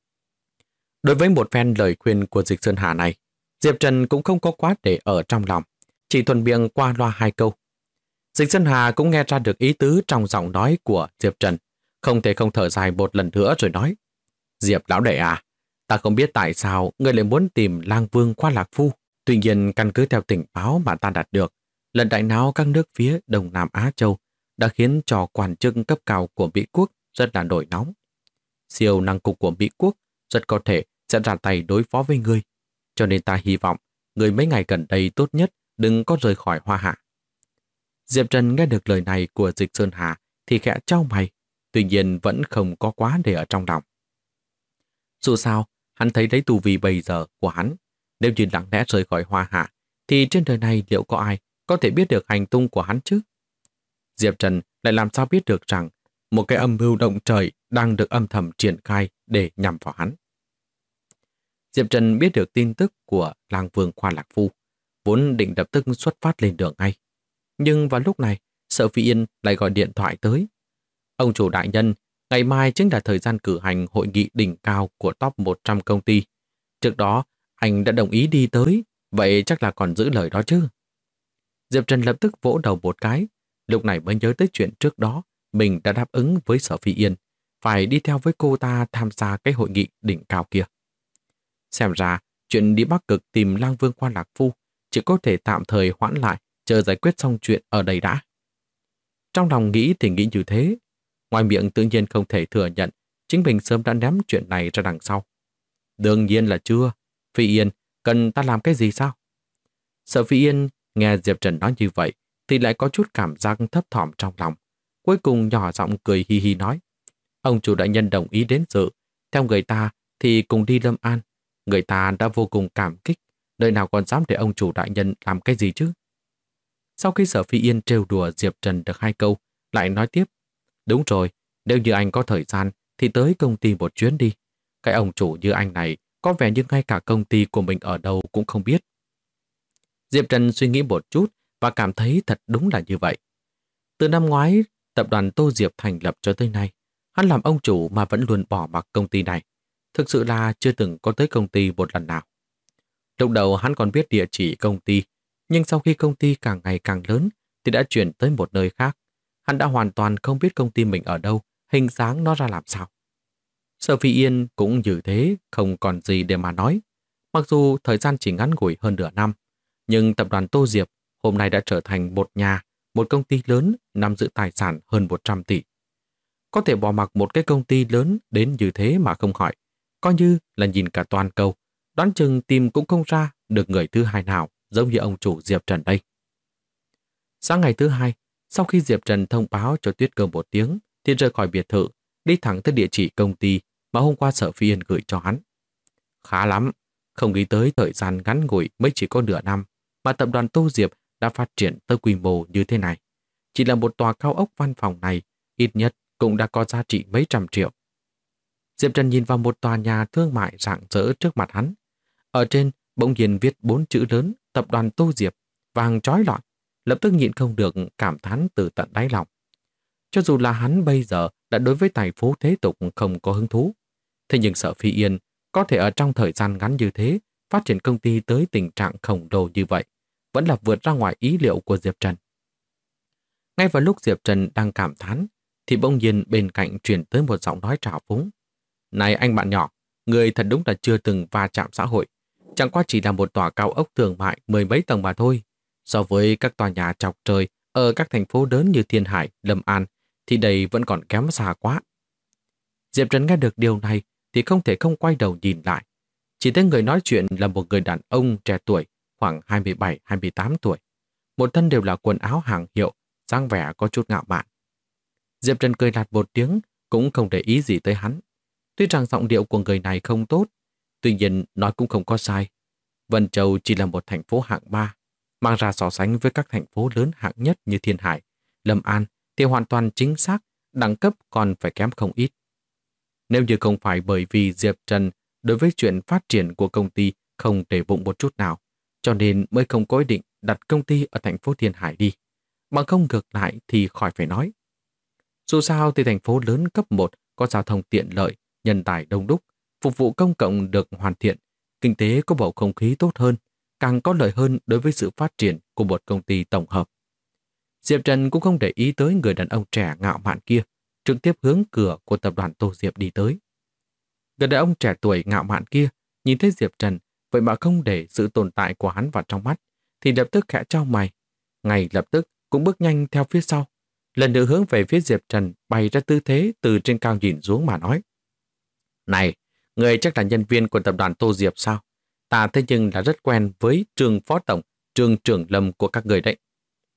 Đối với một phen lời khuyên của Dịch Sơn Hà này, Diệp Trần cũng không có quá để ở trong lòng, chỉ thuần miệng qua loa 2 câu. Dịch Sơn Hà cũng nghe ra được ý tứ trong giọng nói của Diệp Trần, không thể không thở dài một lần nữa rồi nói: Diệp lão đệ à, ta không biết tại sao ngươi lại muốn tìm Lang Vương Khoa Lạc Phu. Tuy nhiên, căn cứ theo tình báo mà ta đạt được, lần đại náo các nước phía Đông Nam Á Châu đã khiến cho quan chức cấp cao của Mỹ quốc rất là nổi nóng. Siêu năng cục của Mỹ quốc rất có thể sẽ ra tay đối phó với ngươi, cho nên ta hy vọng ngươi mấy ngày gần đây tốt nhất đừng có rời khỏi Hoa Hạ. Diệp Trần nghe được lời này của Dịch Sơn Hà thì khẽ chau mày, tuy nhiên vẫn không có quá để ở trong lòng. Dù sao, hắn thấy lấy tu vi bây giờ của hắn, nếu như lặng lẽ rời khỏi Hoa Hạ, thì trên đời này liệu có ai có thể biết được hành tung của hắn chứ? Diệp Trần lại làm sao biết được rằng một cái âm mưu động trời đang được âm thầm triển khai để nhằm vào hắn. Diệp Trần biết được tin tức của Lang Vương Khoa Lạc Phu, vốn định lập tức xuất phát lên đường ngay. Nhưng vào lúc này, Sở Phi Yên lại gọi điện thoại tới. Ông chủ đại nhân, ngày mai chính là thời gian cử hành hội nghị đỉnh cao của top 100 công ty. Trước đó, anh đã đồng ý đi tới, vậy chắc là còn giữ lời đó chứ. Diệp Trần lập tức vỗ đầu một cái, lúc này mới nhớ tới chuyện trước đó mình đã đáp ứng với Sở Phi Yên, phải đi theo với cô ta tham gia cái hội nghị đỉnh cao kia. Xem ra, chuyện đi Bắc Cực tìm Lang Vương Khoa Lạc Phu chỉ có thể tạm thời hoãn lại, chờ giải quyết xong chuyện ở đây đã. Trong lòng nghĩ thì nghĩ như thế, ngoài miệng tự nhiên không thể thừa nhận chính mình sớm đã ném chuyện này ra đằng sau. Đương nhiên là chưa. Phi Yên, cần ta làm cái gì sao? Sở Phi Yên nghe Diệp Trần nói như vậy thì lại có chút cảm giác thấp thỏm trong lòng. Cuối cùng nhỏ giọng cười hi hi nói: Ông chủ đại nhân đồng ý đến dự. Theo người ta thì cùng đi Lâm An. Người ta đã vô cùng cảm kích, nơi nào còn dám để ông chủ đại nhân làm cái gì chứ? Sau khi Sở Phi Yên trêu đùa Diệp Trần được 2 câu, lại nói tiếp: Đúng rồi, nếu như anh có thời gian thì tới công ty một chuyến đi. Cái ông chủ như anh này có vẻ như ngay cả công ty của mình ở đâu cũng không biết. Diệp Trần suy nghĩ một chút và cảm thấy thật đúng là như vậy. Từ năm ngoái, tập đoàn Tô Diệp thành lập cho tới nay, hắn làm ông chủ mà vẫn luôn bỏ mặc công ty này. Thực sự là chưa từng có tới công ty một lần nào. Lúc đầu hắn còn biết địa chỉ công ty, nhưng sau khi công ty càng ngày càng lớn thì đã chuyển tới một nơi khác. Hắn đã hoàn toàn không biết công ty mình ở đâu, hình dáng nó ra làm sao. Sở Phi Yên cũng như thế, không còn gì để mà nói. Mặc dù thời gian chỉ ngắn ngủi hơn nửa năm, nhưng tập đoàn Tô Diệp hôm nay đã trở thành một công ty lớn nắm giữ tài sản hơn 100 tỷ. Có thể bỏ mặc một cái công ty lớn đến như thế mà không hỏi, coi như là nhìn cả toàn cầu, đoán chừng tìm cũng không ra được người thứ hai nào giống như ông chủ Diệp Trần đây. Sáng ngày thứ hai, sau khi Diệp Trần thông báo cho Tuyết Cơ một tiếng, thì rời khỏi biệt thự, đi thẳng tới địa chỉ công ty mà hôm qua Sở Phi Yên gửi cho hắn. Khá lắm, không nghĩ tới thời gian ngắn ngủi mới chỉ có nửa năm mà tập đoàn Tô Diệp đã phát triển tới quy mô như thế này. Chỉ là một tòa cao ốc văn phòng này, ít nhất cũng đã có giá trị mấy trăm triệu. Diệp Trần nhìn vào một tòa nhà thương mại rạng rỡ trước mặt hắn. Ở trên bỗng nhiên viết 4 chữ lớn tập đoàn Tô Diệp, vàng chói lọi, lập tức nhịn không được cảm thán từ tận đáy lòng. Cho dù là hắn bây giờ đã đối với tài phú thế tục không có hứng thú, thế nhưng Sở Phi Yên có thể ở trong thời gian ngắn như thế phát triển công ty tới tình trạng khổng lồ như vậy, vẫn là vượt ra ngoài ý liệu của Diệp Trần. Ngay vào lúc Diệp Trần đang cảm thán, thì bỗng nhiên bên cạnh truyền tới một giọng nói trào phúng. Này anh bạn nhỏ, người thật đúng là chưa từng va chạm xã hội. Chẳng qua chỉ là một tòa cao ốc thương mại 10 mấy tầng mà thôi. So với các tòa nhà chọc trời ở các thành phố lớn như Thiên Hải, Lâm An, thì đây vẫn còn kém xa quá. Diệp Trần nghe được điều này thì không thể không quay đầu nhìn lại. Chỉ thấy người nói chuyện là một người đàn ông trẻ tuổi, khoảng 27-28 tuổi. Một thân đều là quần áo hàng hiệu, dáng vẻ có chút ngạo mạn. Diệp Trần cười lạt một tiếng, cũng không để ý gì tới hắn. Tuy rằng giọng điệu của người này không tốt, tuy nhiên nói cũng không có sai. Vân Châu chỉ là một thành phố hạng 3, mang ra so sánh với các thành phố lớn hạng nhất như Thiên Hải, Lâm An thì hoàn toàn chính xác, đẳng cấp còn phải kém không ít. Nếu như không phải bởi vì Diệp Trần đối với chuyện phát triển của công ty không để bụng một chút nào, cho nên mới không có ý định đặt công ty ở thành phố Thiên Hải đi. Bằng không ngược lại thì khỏi phải nói. Dù sao thì thành phố lớn cấp 1 có giao thông tiện lợi, nhân tài đông đúc, phục vụ công cộng được hoàn thiện, kinh tế có bầu không khí tốt hơn, càng có lợi hơn đối với sự phát triển của một công ty tổng hợp. Diệp Trần cũng không để ý tới người đàn ông trẻ ngạo mạn kia, trực tiếp hướng cửa của tập đoàn Tô Diệp đi tới. Người đàn ông trẻ tuổi ngạo mạn kia nhìn thấy Diệp Trần, vậy mà không để sự tồn tại của hắn vào trong mắt, thì lập tức khẽ chau mày, ngay lập tức cũng bước nhanh theo phía sau, lần nữa hướng về phía Diệp Trần bày ra tư thế từ trên cao nhìn xuống mà nói. Này, người chắc là nhân viên của tập đoàn Tô Diệp sao? Ta thế nhưng là rất quen với Trương Phó Tổng, Trương Trưởng Lâm của các người đấy.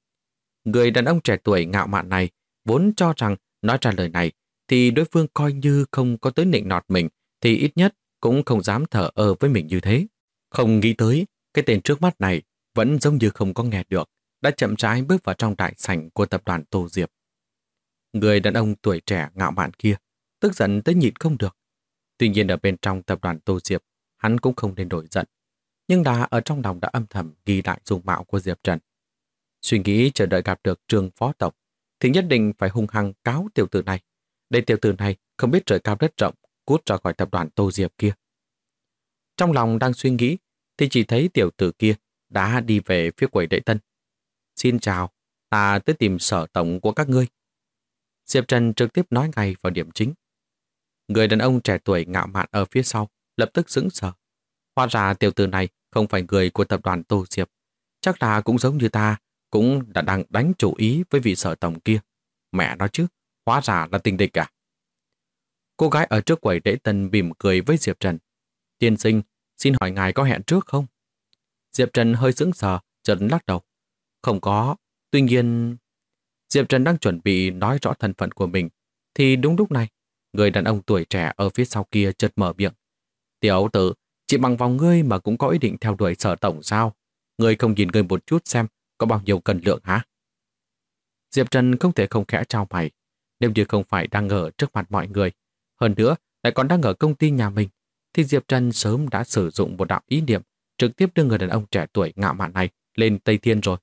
Người đàn ông trẻ tuổi ngạo mạn này vốn cho rằng nói ra lời này thì đối phương coi như không có tới nịnh nọt mình, thì ít nhất cũng không dám thờ ơ với mình như thế. Không nghĩ tới, cái tên trước mắt này vẫn giống như không có nghe được, đã chậm rãi bước vào trong đại sảnh của tập đoàn Tô Diệp. Người đàn ông tuổi trẻ ngạo mạn kia tức giận tới nhịn không được. Tuy nhiên ở bên trong tập đoàn Tô Diệp, hắn cũng không nên nổi giận, nhưng đã ở trong lòng đã âm thầm ghi lại dung mạo của Diệp Trần. Suy nghĩ chờ đợi gặp được Trương Phó Tổng thì nhất định phải hung hăng cáo tiểu tử này. Để tiểu tử này không biết trời cao đất rộng, cút ra khỏi tập đoàn Tô Diệp kia. Trong lòng đang suy nghĩ thì chỉ thấy tiểu tử kia đã đi về phía quầy lễ tân. Xin chào, ta tới tìm sở tổng của các ngươi. Diệp Trần trực tiếp nói ngay vào điểm chính. Người đàn ông trẻ tuổi ngạo mạn ở phía sau lập tức sững sờ. Hóa ra tiểu tử này không phải người của tập đoàn Tô Diệp. Chắc là cũng giống như ta, cũng đã đang đánh chủ ý với vị sở tổng kia. Mẹ nói chứ, hóa ra là tình địch à? Cô gái ở trước quầy lễ tân mỉm cười với Diệp Trần. Tiên sinh, xin hỏi ngài có hẹn trước không? Diệp Trần hơi sững sờ, chợt lắc đầu. Không có, tuy nhiên... Diệp Trần đang chuẩn bị nói rõ thân phận của mình, thì đúng lúc này, người đàn ông tuổi trẻ ở phía sau kia chợt mở miệng. Tiểu tử, chỉ bằng vòng ngươi mà cũng có ý định theo đuổi sở tổng sao? Ngươi không nhìn ngươi một chút xem có bao nhiêu cân lượng hả? Diệp Trần không thể không khẽ chau mày. Nếu như không phải đang ở trước mặt mọi người, hơn nữa lại còn đang ở công ty nhà mình, thì Diệp Trần sớm đã sử dụng một đạo ý niệm trực tiếp đưa người đàn ông trẻ tuổi ngạo mạn này lên Tây Thiên rồi.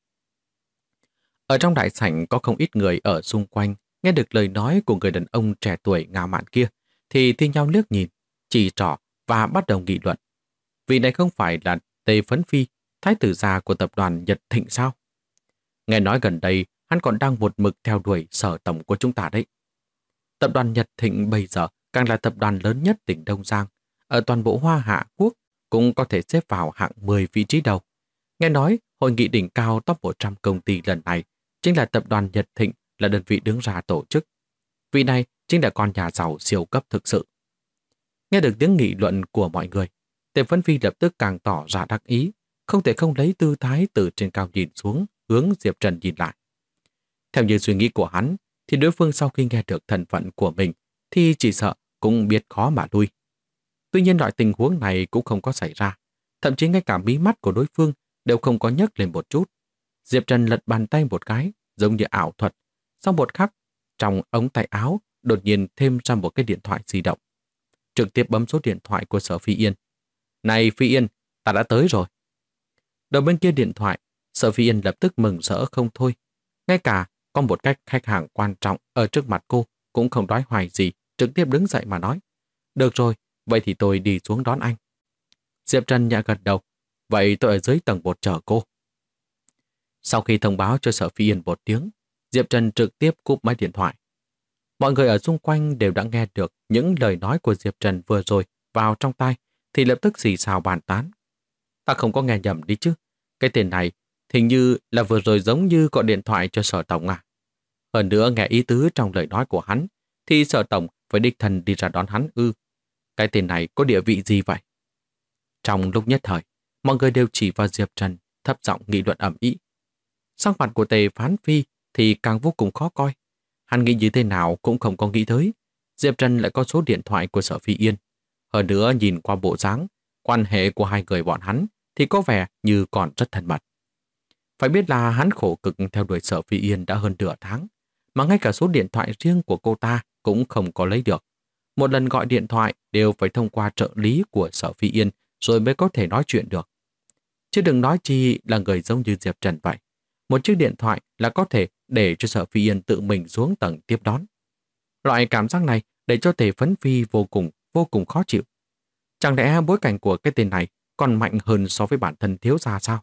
Ở trong đại sảnh có không ít người ở xung quanh nghe được lời nói của người đàn ông trẻ tuổi ngạo mạn kia thì thi nhau liếc nhìn, chỉ trỏ và bắt đầu nghị luận. Vị này không phải là Tề Phấn Phi, thái tử già của tập đoàn Nhật Thịnh sao? Nghe nói gần đây hắn còn đang một mực theo đuổi sở tổng của chúng ta đấy. Tập đoàn Nhật Thịnh bây giờ càng là tập đoàn lớn nhất tỉnh Đông Giang. Ở toàn bộ Hoa Hạ Quốc cũng có thể xếp vào hạng 10 vị trí đầu. Nghe nói hội nghị đỉnh cao top 100 công ty lần này chính là tập đoàn Nhật Thịnh là đơn vị đứng ra tổ chức. Vị này chính là con nhà giàu siêu cấp thực sự. Nghe được tiếng nghị luận của mọi người, Tề Vân Phi lập tức càng tỏ ra đắc ý, không thể không lấy tư thái từ trên cao nhìn xuống, hướng Diệp Trần nhìn lại. Theo như suy nghĩ của hắn, thì đối phương sau khi nghe được thân phận của mình thì chỉ sợ cũng biết khó mà lui. Tuy nhiên loại tình huống này cũng không có xảy ra, thậm chí ngay cả mí mắt của đối phương đều không có nhấc lên một chút. Diệp Trần lật bàn tay một cái, giống như ảo thuật. Sau một khắc, trong ống tay áo đột nhiên thêm ra một cái điện thoại di động. Trực tiếp bấm số điện thoại của Sở Phi Yên. Này Phi Yên, ta đã tới rồi. Đầu bên kia điện thoại, Sở Phi Yên lập tức mừng rỡ không thôi. Ngay cả có một cách khách hàng quan trọng ở trước mặt cô cũng không nói hoài gì, trực tiếp đứng dậy mà nói. Được rồi, vậy thì tôi đi xuống đón anh. Diệp Trần nhẹ gật đầu. Vậy tôi ở dưới tầng 1 chờ cô. Sau khi thông báo cho Sở Phi Yên một tiếng, Diệp Trần trực tiếp cúp máy điện thoại. Mọi người ở xung quanh đều đã nghe được những lời nói của Diệp Trần vừa rồi vào trong tai, thì lập tức xì xào bàn tán. Ta không có nghe nhầm đi chứ. Cái tên này hình như là vừa rồi giống như gọi điện thoại cho Sở Tổng à. Hơn nữa nghe ý tứ trong lời nói của hắn, thì Sở Tổng phải đích thân đi ra đón hắn ư. Cái tên này có địa vị gì vậy? Trong lúc nhất thời, mọi người đều chỉ vào Diệp Trần, thấp giọng nghị luận ầm ĩ. Sắc mặt của Tề Phán Phi thì càng vô cùng khó coi. Hắn nghĩ như thế nào cũng không có nghĩ tới Diệp Trần lại có số điện thoại của Sở Phi Yên. Hơn nữa nhìn qua bộ dáng, quan hệ của hai người bọn hắn thì có vẻ như còn rất thân mật. Phải biết là hắn khổ cực theo đuổi Sở Phi Yên đã hơn nửa tháng, mà ngay cả số điện thoại riêng của cô ta cũng không có lấy được. Một lần gọi điện thoại đều phải thông qua trợ lý của Sở Phi Yên rồi mới có thể nói chuyện được. Chứ đừng nói chi là người giống như Diệp Trần vậy. Một chiếc điện thoại là có thể để cho Sở Phi Yên tự mình xuống tầng tiếp đón. Loại cảm giác này để cho Tề Phấn Phi vô cùng khó chịu. Chẳng lẽ bối cảnh của cái tên này còn mạnh hơn so với bản thân thiếu gia sao?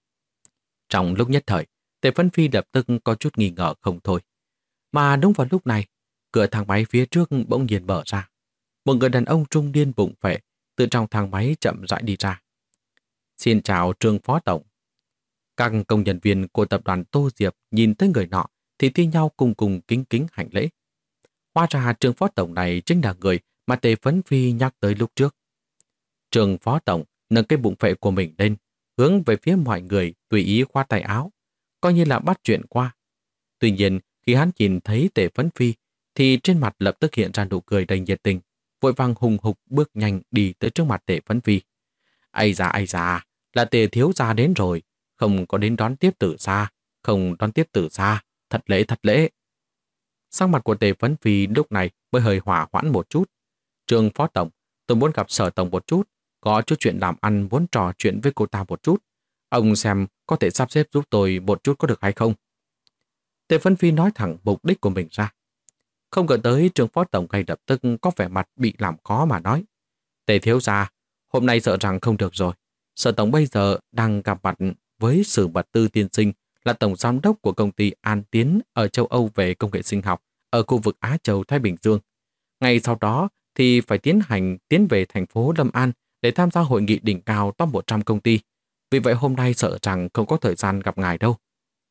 Trong lúc nhất thời, Tề Phấn Phi lập tức có chút nghi ngờ không thôi. Mà đúng vào lúc này, cửa thang máy phía trước bỗng nhiên mở ra. Một người đàn ông trung niên bụng phệ từ trong thang máy chậm rãi đi ra. Xin chào Trương Phó Tổng. Các công nhân viên của tập đoàn Tô Diệp nhìn tới người nọ thì thi nhau cùng cùng kính kính hành lễ. Hóa ra Trương Phó Tổng này chính là người mà Tề Phấn Phi nhắc tới lúc trước. Trương Phó Tổng nâng cái bụng phệ của mình lên, hướng về phía mọi người tùy ý khoa tay áo, coi như là bắt chuyện qua. Tuy nhiên, khi hắn nhìn thấy Tề Phấn Phi, thì trên mặt lập tức hiện ra nụ cười đầy nhiệt tình, vội vàng hùng hục bước nhanh đi tới trước mặt Tề Phấn Phi. Ây da, là Tề thiếu gia đến rồi, không có đến đón tiếp từ xa, không đón tiếp từ xa, thật lễ. Sắc mặt của Tề Phấn Phi lúc này mới hơi hỏa hoãn một chút. Trương Phó Tổng, tôi muốn gặp Sở Tổng một chút, có chút chuyện làm ăn muốn trò chuyện với cô ta một chút. Ông xem có thể sắp xếp giúp tôi một chút có được hay không? Tề Phấn Phi nói thẳng mục đích của mình ra. Không ngờ tới Trương Phó Tổng ngay lập tức có vẻ mặt bị làm khó mà nói. Tề thiếu gia, hôm nay sợ rằng không được rồi. Sở Tổng bây giờ đang gặp mặt với Sử Mật Tư tiên sinh là Tổng Giám đốc của công ty An Tiến ở châu Âu về công nghệ sinh học ở khu vực Á Châu Thái Bình Dương. Ngay sau đó thì phải tiến về thành phố Lâm An để tham gia hội nghị đỉnh cao top 100 công ty. Vì vậy hôm nay sợ rằng không có thời gian gặp ngài đâu.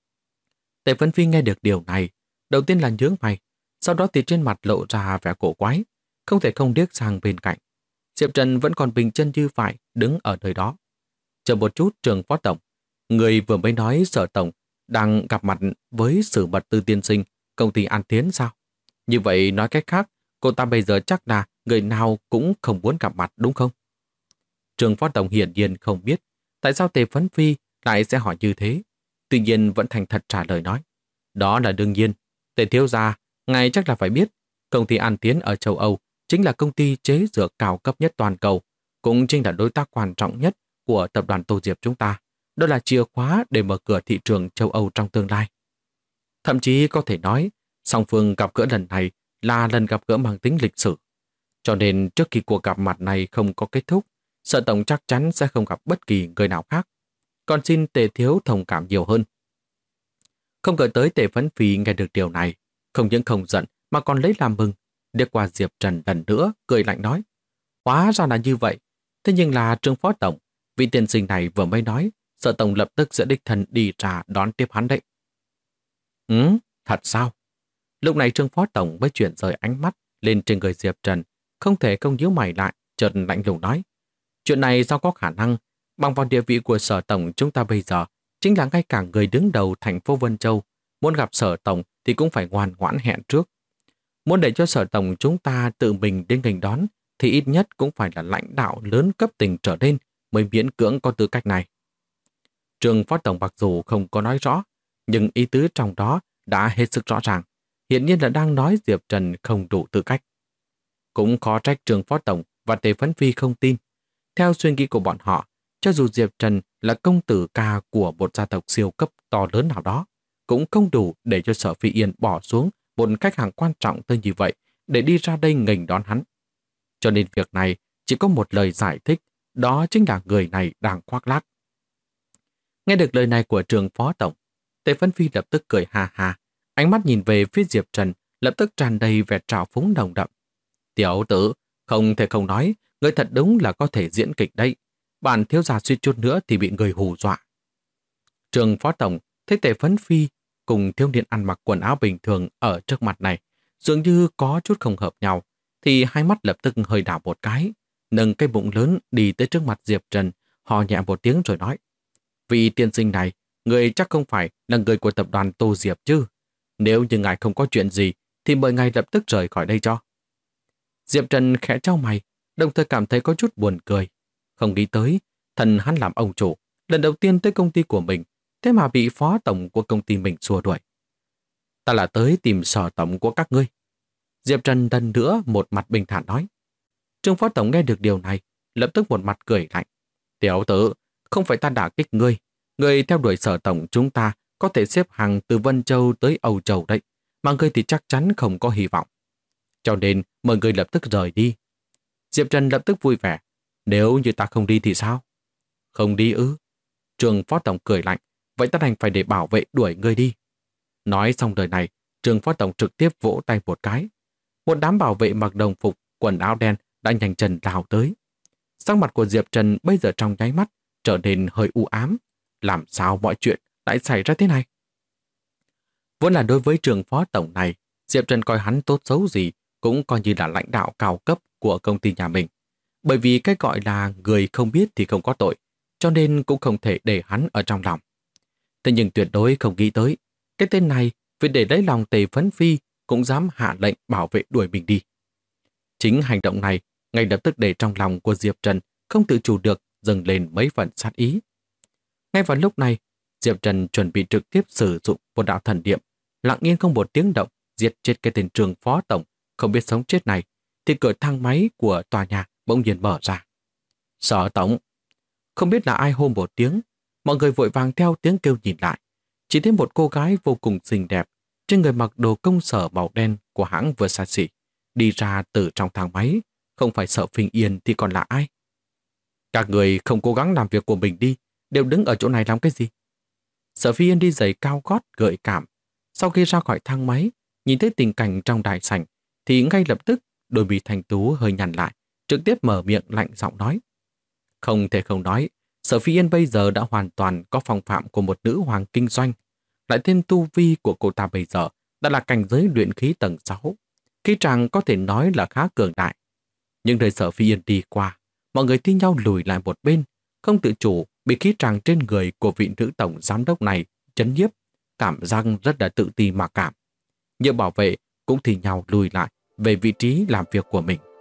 Tề Phấn Phi nghe được điều này, đầu tiên là nhướng mày, sau đó thì trên mặt lộ ra vẻ cổ quái, không thể không điếc sang bên cạnh. Diệp Trần vẫn còn bình chân như vậy đứng ở nơi đó. Chờ một chút Trương Phó Tổng, người vừa mới nói Sở Tổng đang gặp mặt với Sử Mật Tư tiên sinh công ty An Tiến sao? Như vậy nói cách khác, cô ta bây giờ chắc là người nào cũng không muốn gặp mặt đúng không? Trương Phó Tổng hiển nhiên không biết tại sao Tề Phấn Phi lại sẽ hỏi như thế. Tuy nhiên vẫn thành thật trả lời nói. Đó là đương nhiên. Tề thiếu gia, ngài chắc là phải biết, công ty An Tiến ở châu Âu chính là công ty chế dược cao cấp nhất toàn cầu, cũng chính là đối tác quan trọng nhất của tập đoàn Tô Diệp chúng ta. Đó là chìa khóa để mở cửa thị trường châu Âu trong tương lai. Thậm chí có thể nói, song phương gặp gỡ lần này là lần gặp gỡ mang tính lịch sử. Cho nên trước khi cuộc gặp mặt này không có kết thúc, Sở Tổng chắc chắn sẽ không gặp bất kỳ người nào khác. Còn xin Tề thiếu thông cảm nhiều hơn. Không ngờ tới Tề Phấn Phi nghe được điều này, không những không giận mà còn lấy làm mừng. Điếc qua Diệp Trần lần nữa, cười lạnh nói. Hóa ra là như vậy. Thế nhưng là Trương Phó Tổng, vị tiên sinh này vừa mới nói, Sở Tổng lập tức sẽ đích thân đi ra đón tiếp hắn đấy. Thật sao? Lúc này Trương Phó Tổng mới chuyển rời ánh mắt lên trên người Diệp Trần, không thể không nhíu mày lại, chợt lạnh lùng nói. Chuyện này sao có khả năng, bằng vào địa vị của Sở Tổng chúng ta bây giờ, chính là ngay cả người đứng đầu thành phố Vân Châu, muốn gặp Sở Tổng thì cũng phải ngoan ngoãn hẹn trước. Muốn để cho Sở Tổng chúng ta tự mình đến nghênh đón, thì ít nhất cũng phải là lãnh đạo lớn cấp tỉnh trở lên mới miễn cưỡng có tư cách này. Trương Phó Tổng mặc dù không có nói rõ, nhưng ý tứ trong đó đã hết sức rõ ràng. Hiện nhiên là đang nói Diệp Trần không đủ tư cách. Cũng khó trách Trương Phó Tổng và Tề Phấn Phi không tin. Theo suy nghĩ của bọn họ, cho dù Diệp Trần là công tử ca của một gia tộc siêu cấp to lớn nào đó, cũng không đủ để cho Sở Phi Yên bỏ xuống một khách hàng quan trọng tới như vậy để đi ra đây nghênh đón hắn. Cho nên việc này chỉ có một lời giải thích, đó chính là người này đang khoác lác. Nghe được lời này của Trương Phó Tổng, Tề Phấn Phi lập tức cười ha ha, ánh mắt nhìn về phía Diệp Trần lập tức tràn đầy vẻ trào phúng nồng đậm. Tiểu tử, không thể không nói, người thật đúng là có thể diễn kịch đấy. Bản thiếu gia suýt chút nữa thì bị người hù dọa. Trương Phó Tổng thấy Tề Phấn Phi cùng thiếu niên ăn mặc quần áo bình thường ở trước mặt này, dường như có chút không hợp nhau, thì hai mắt lập tức hơi đảo một cái, nâng cái bụng lớn đi tới trước mặt Diệp Trần, hò nhẹ một tiếng rồi nói. Vị tiên sinh này, người chắc không phải là người của tập đoàn Tô Diệp chứ. Nếu như ngài không có chuyện gì, thì mời ngài lập tức rời khỏi đây cho. Diệp Trần khẽ chau mày, đồng thời cảm thấy có chút buồn cười. Không nghĩ tới, thần hắn làm ông chủ, lần đầu tiên tới công ty của mình, thế mà bị phó tổng của công ty mình xua đuổi. Ta là tới tìm Sở tổng của các ngươi. Diệp Trần lần nữa một mặt bình thản nói. Trương phó tổng nghe được điều này, lập tức một mặt cười lạnh. Tiểu tử, không phải ta đả kích ngươi. Ngươi theo đuổi Sở tổng chúng ta có thể xếp hàng từ Vân Châu tới Âu Châu đấy, mà ngươi thì chắc chắn không có hy vọng. Cho nên mời ngươi lập tức rời đi. Diệp Trần lập tức vui vẻ. Nếu như ta không đi thì sao? Không đi ư? Trương phó tổng cười lạnh. Vậy ta đành phải để bảo vệ đuổi ngươi đi. Nói xong lời này, Trương phó tổng trực tiếp vỗ tay một cái. Một đám bảo vệ mặc đồng phục, quần áo đen đã nhanh chân lao tới. Sắc mặt của Diệp Trần bây giờ trong nháy mắt trở nên hơi u ám. Làm sao mọi chuyện lại xảy ra thế này? Vốn là đối với Trương phó tổng này, Diệp Trần coi hắn tốt xấu gì cũng coi như là lãnh đạo cao cấp của công ty nhà mình. Bởi vì cái gọi là người không biết thì không có tội, cho nên cũng không thể để hắn ở trong lòng. Thế nhưng tuyệt đối không nghĩ tới, cái tên này vì để lấy lòng Tề Phấn Phi cũng dám hạ lệnh bảo vệ đuổi mình đi. Chính hành động này ngay lập tức để trong lòng của Diệp Trần không tự chủ được dâng lên mấy phần sát ý. Ngay vào lúc này, Diệp Trần chuẩn bị trực tiếp sử dụng một đạo thần niệm, lặng yên không một tiếng động giết chết cái tên Trương phó tổng không biết sống chết này, thì cửa thang máy của tòa nhà bỗng nhiên mở ra. Sở tổng! Không biết là ai hô một tiếng, mọi người vội vàng theo tiếng kêu nhìn lại. Chỉ thấy một cô gái vô cùng xinh đẹp, trên người mặc đồ công sở màu đen của hãng Versace, đi ra từ trong thang máy, không phải Sở Phinh Yên thì còn là ai? Các người không cố gắng làm việc của mình đi, đều đứng ở chỗ này làm cái gì? Sở Phi Yên đi giày cao gót gợi cảm. Sau khi ra khỏi thang máy, nhìn thấy tình cảnh trong đại sảnh, thì ngay lập tức đôi mi thanh tú hơi nhăn lại, trực tiếp mở miệng lạnh giọng nói. Không thể không nói, Sở Phi Yên bây giờ đã hoàn toàn có phong phạm của một nữ hoàng kinh doanh. Lại thêm tu vi của cô ta bây giờ đã là cảnh giới luyện khí tầng 6. Khí tràng có thể nói là khá cường đại. Nhưng đời Sở Phi Yên đi qua, mọi người thi nhau lùi lại một bên, không tự chủ bị khí tràng trên người của vị nữ tổng giám đốc này chấn nhiếp, cảm giác rất là tự ti mặc cảm. Nhiều bảo vệ cũng thi nhau lùi lại về vị trí làm việc của mình.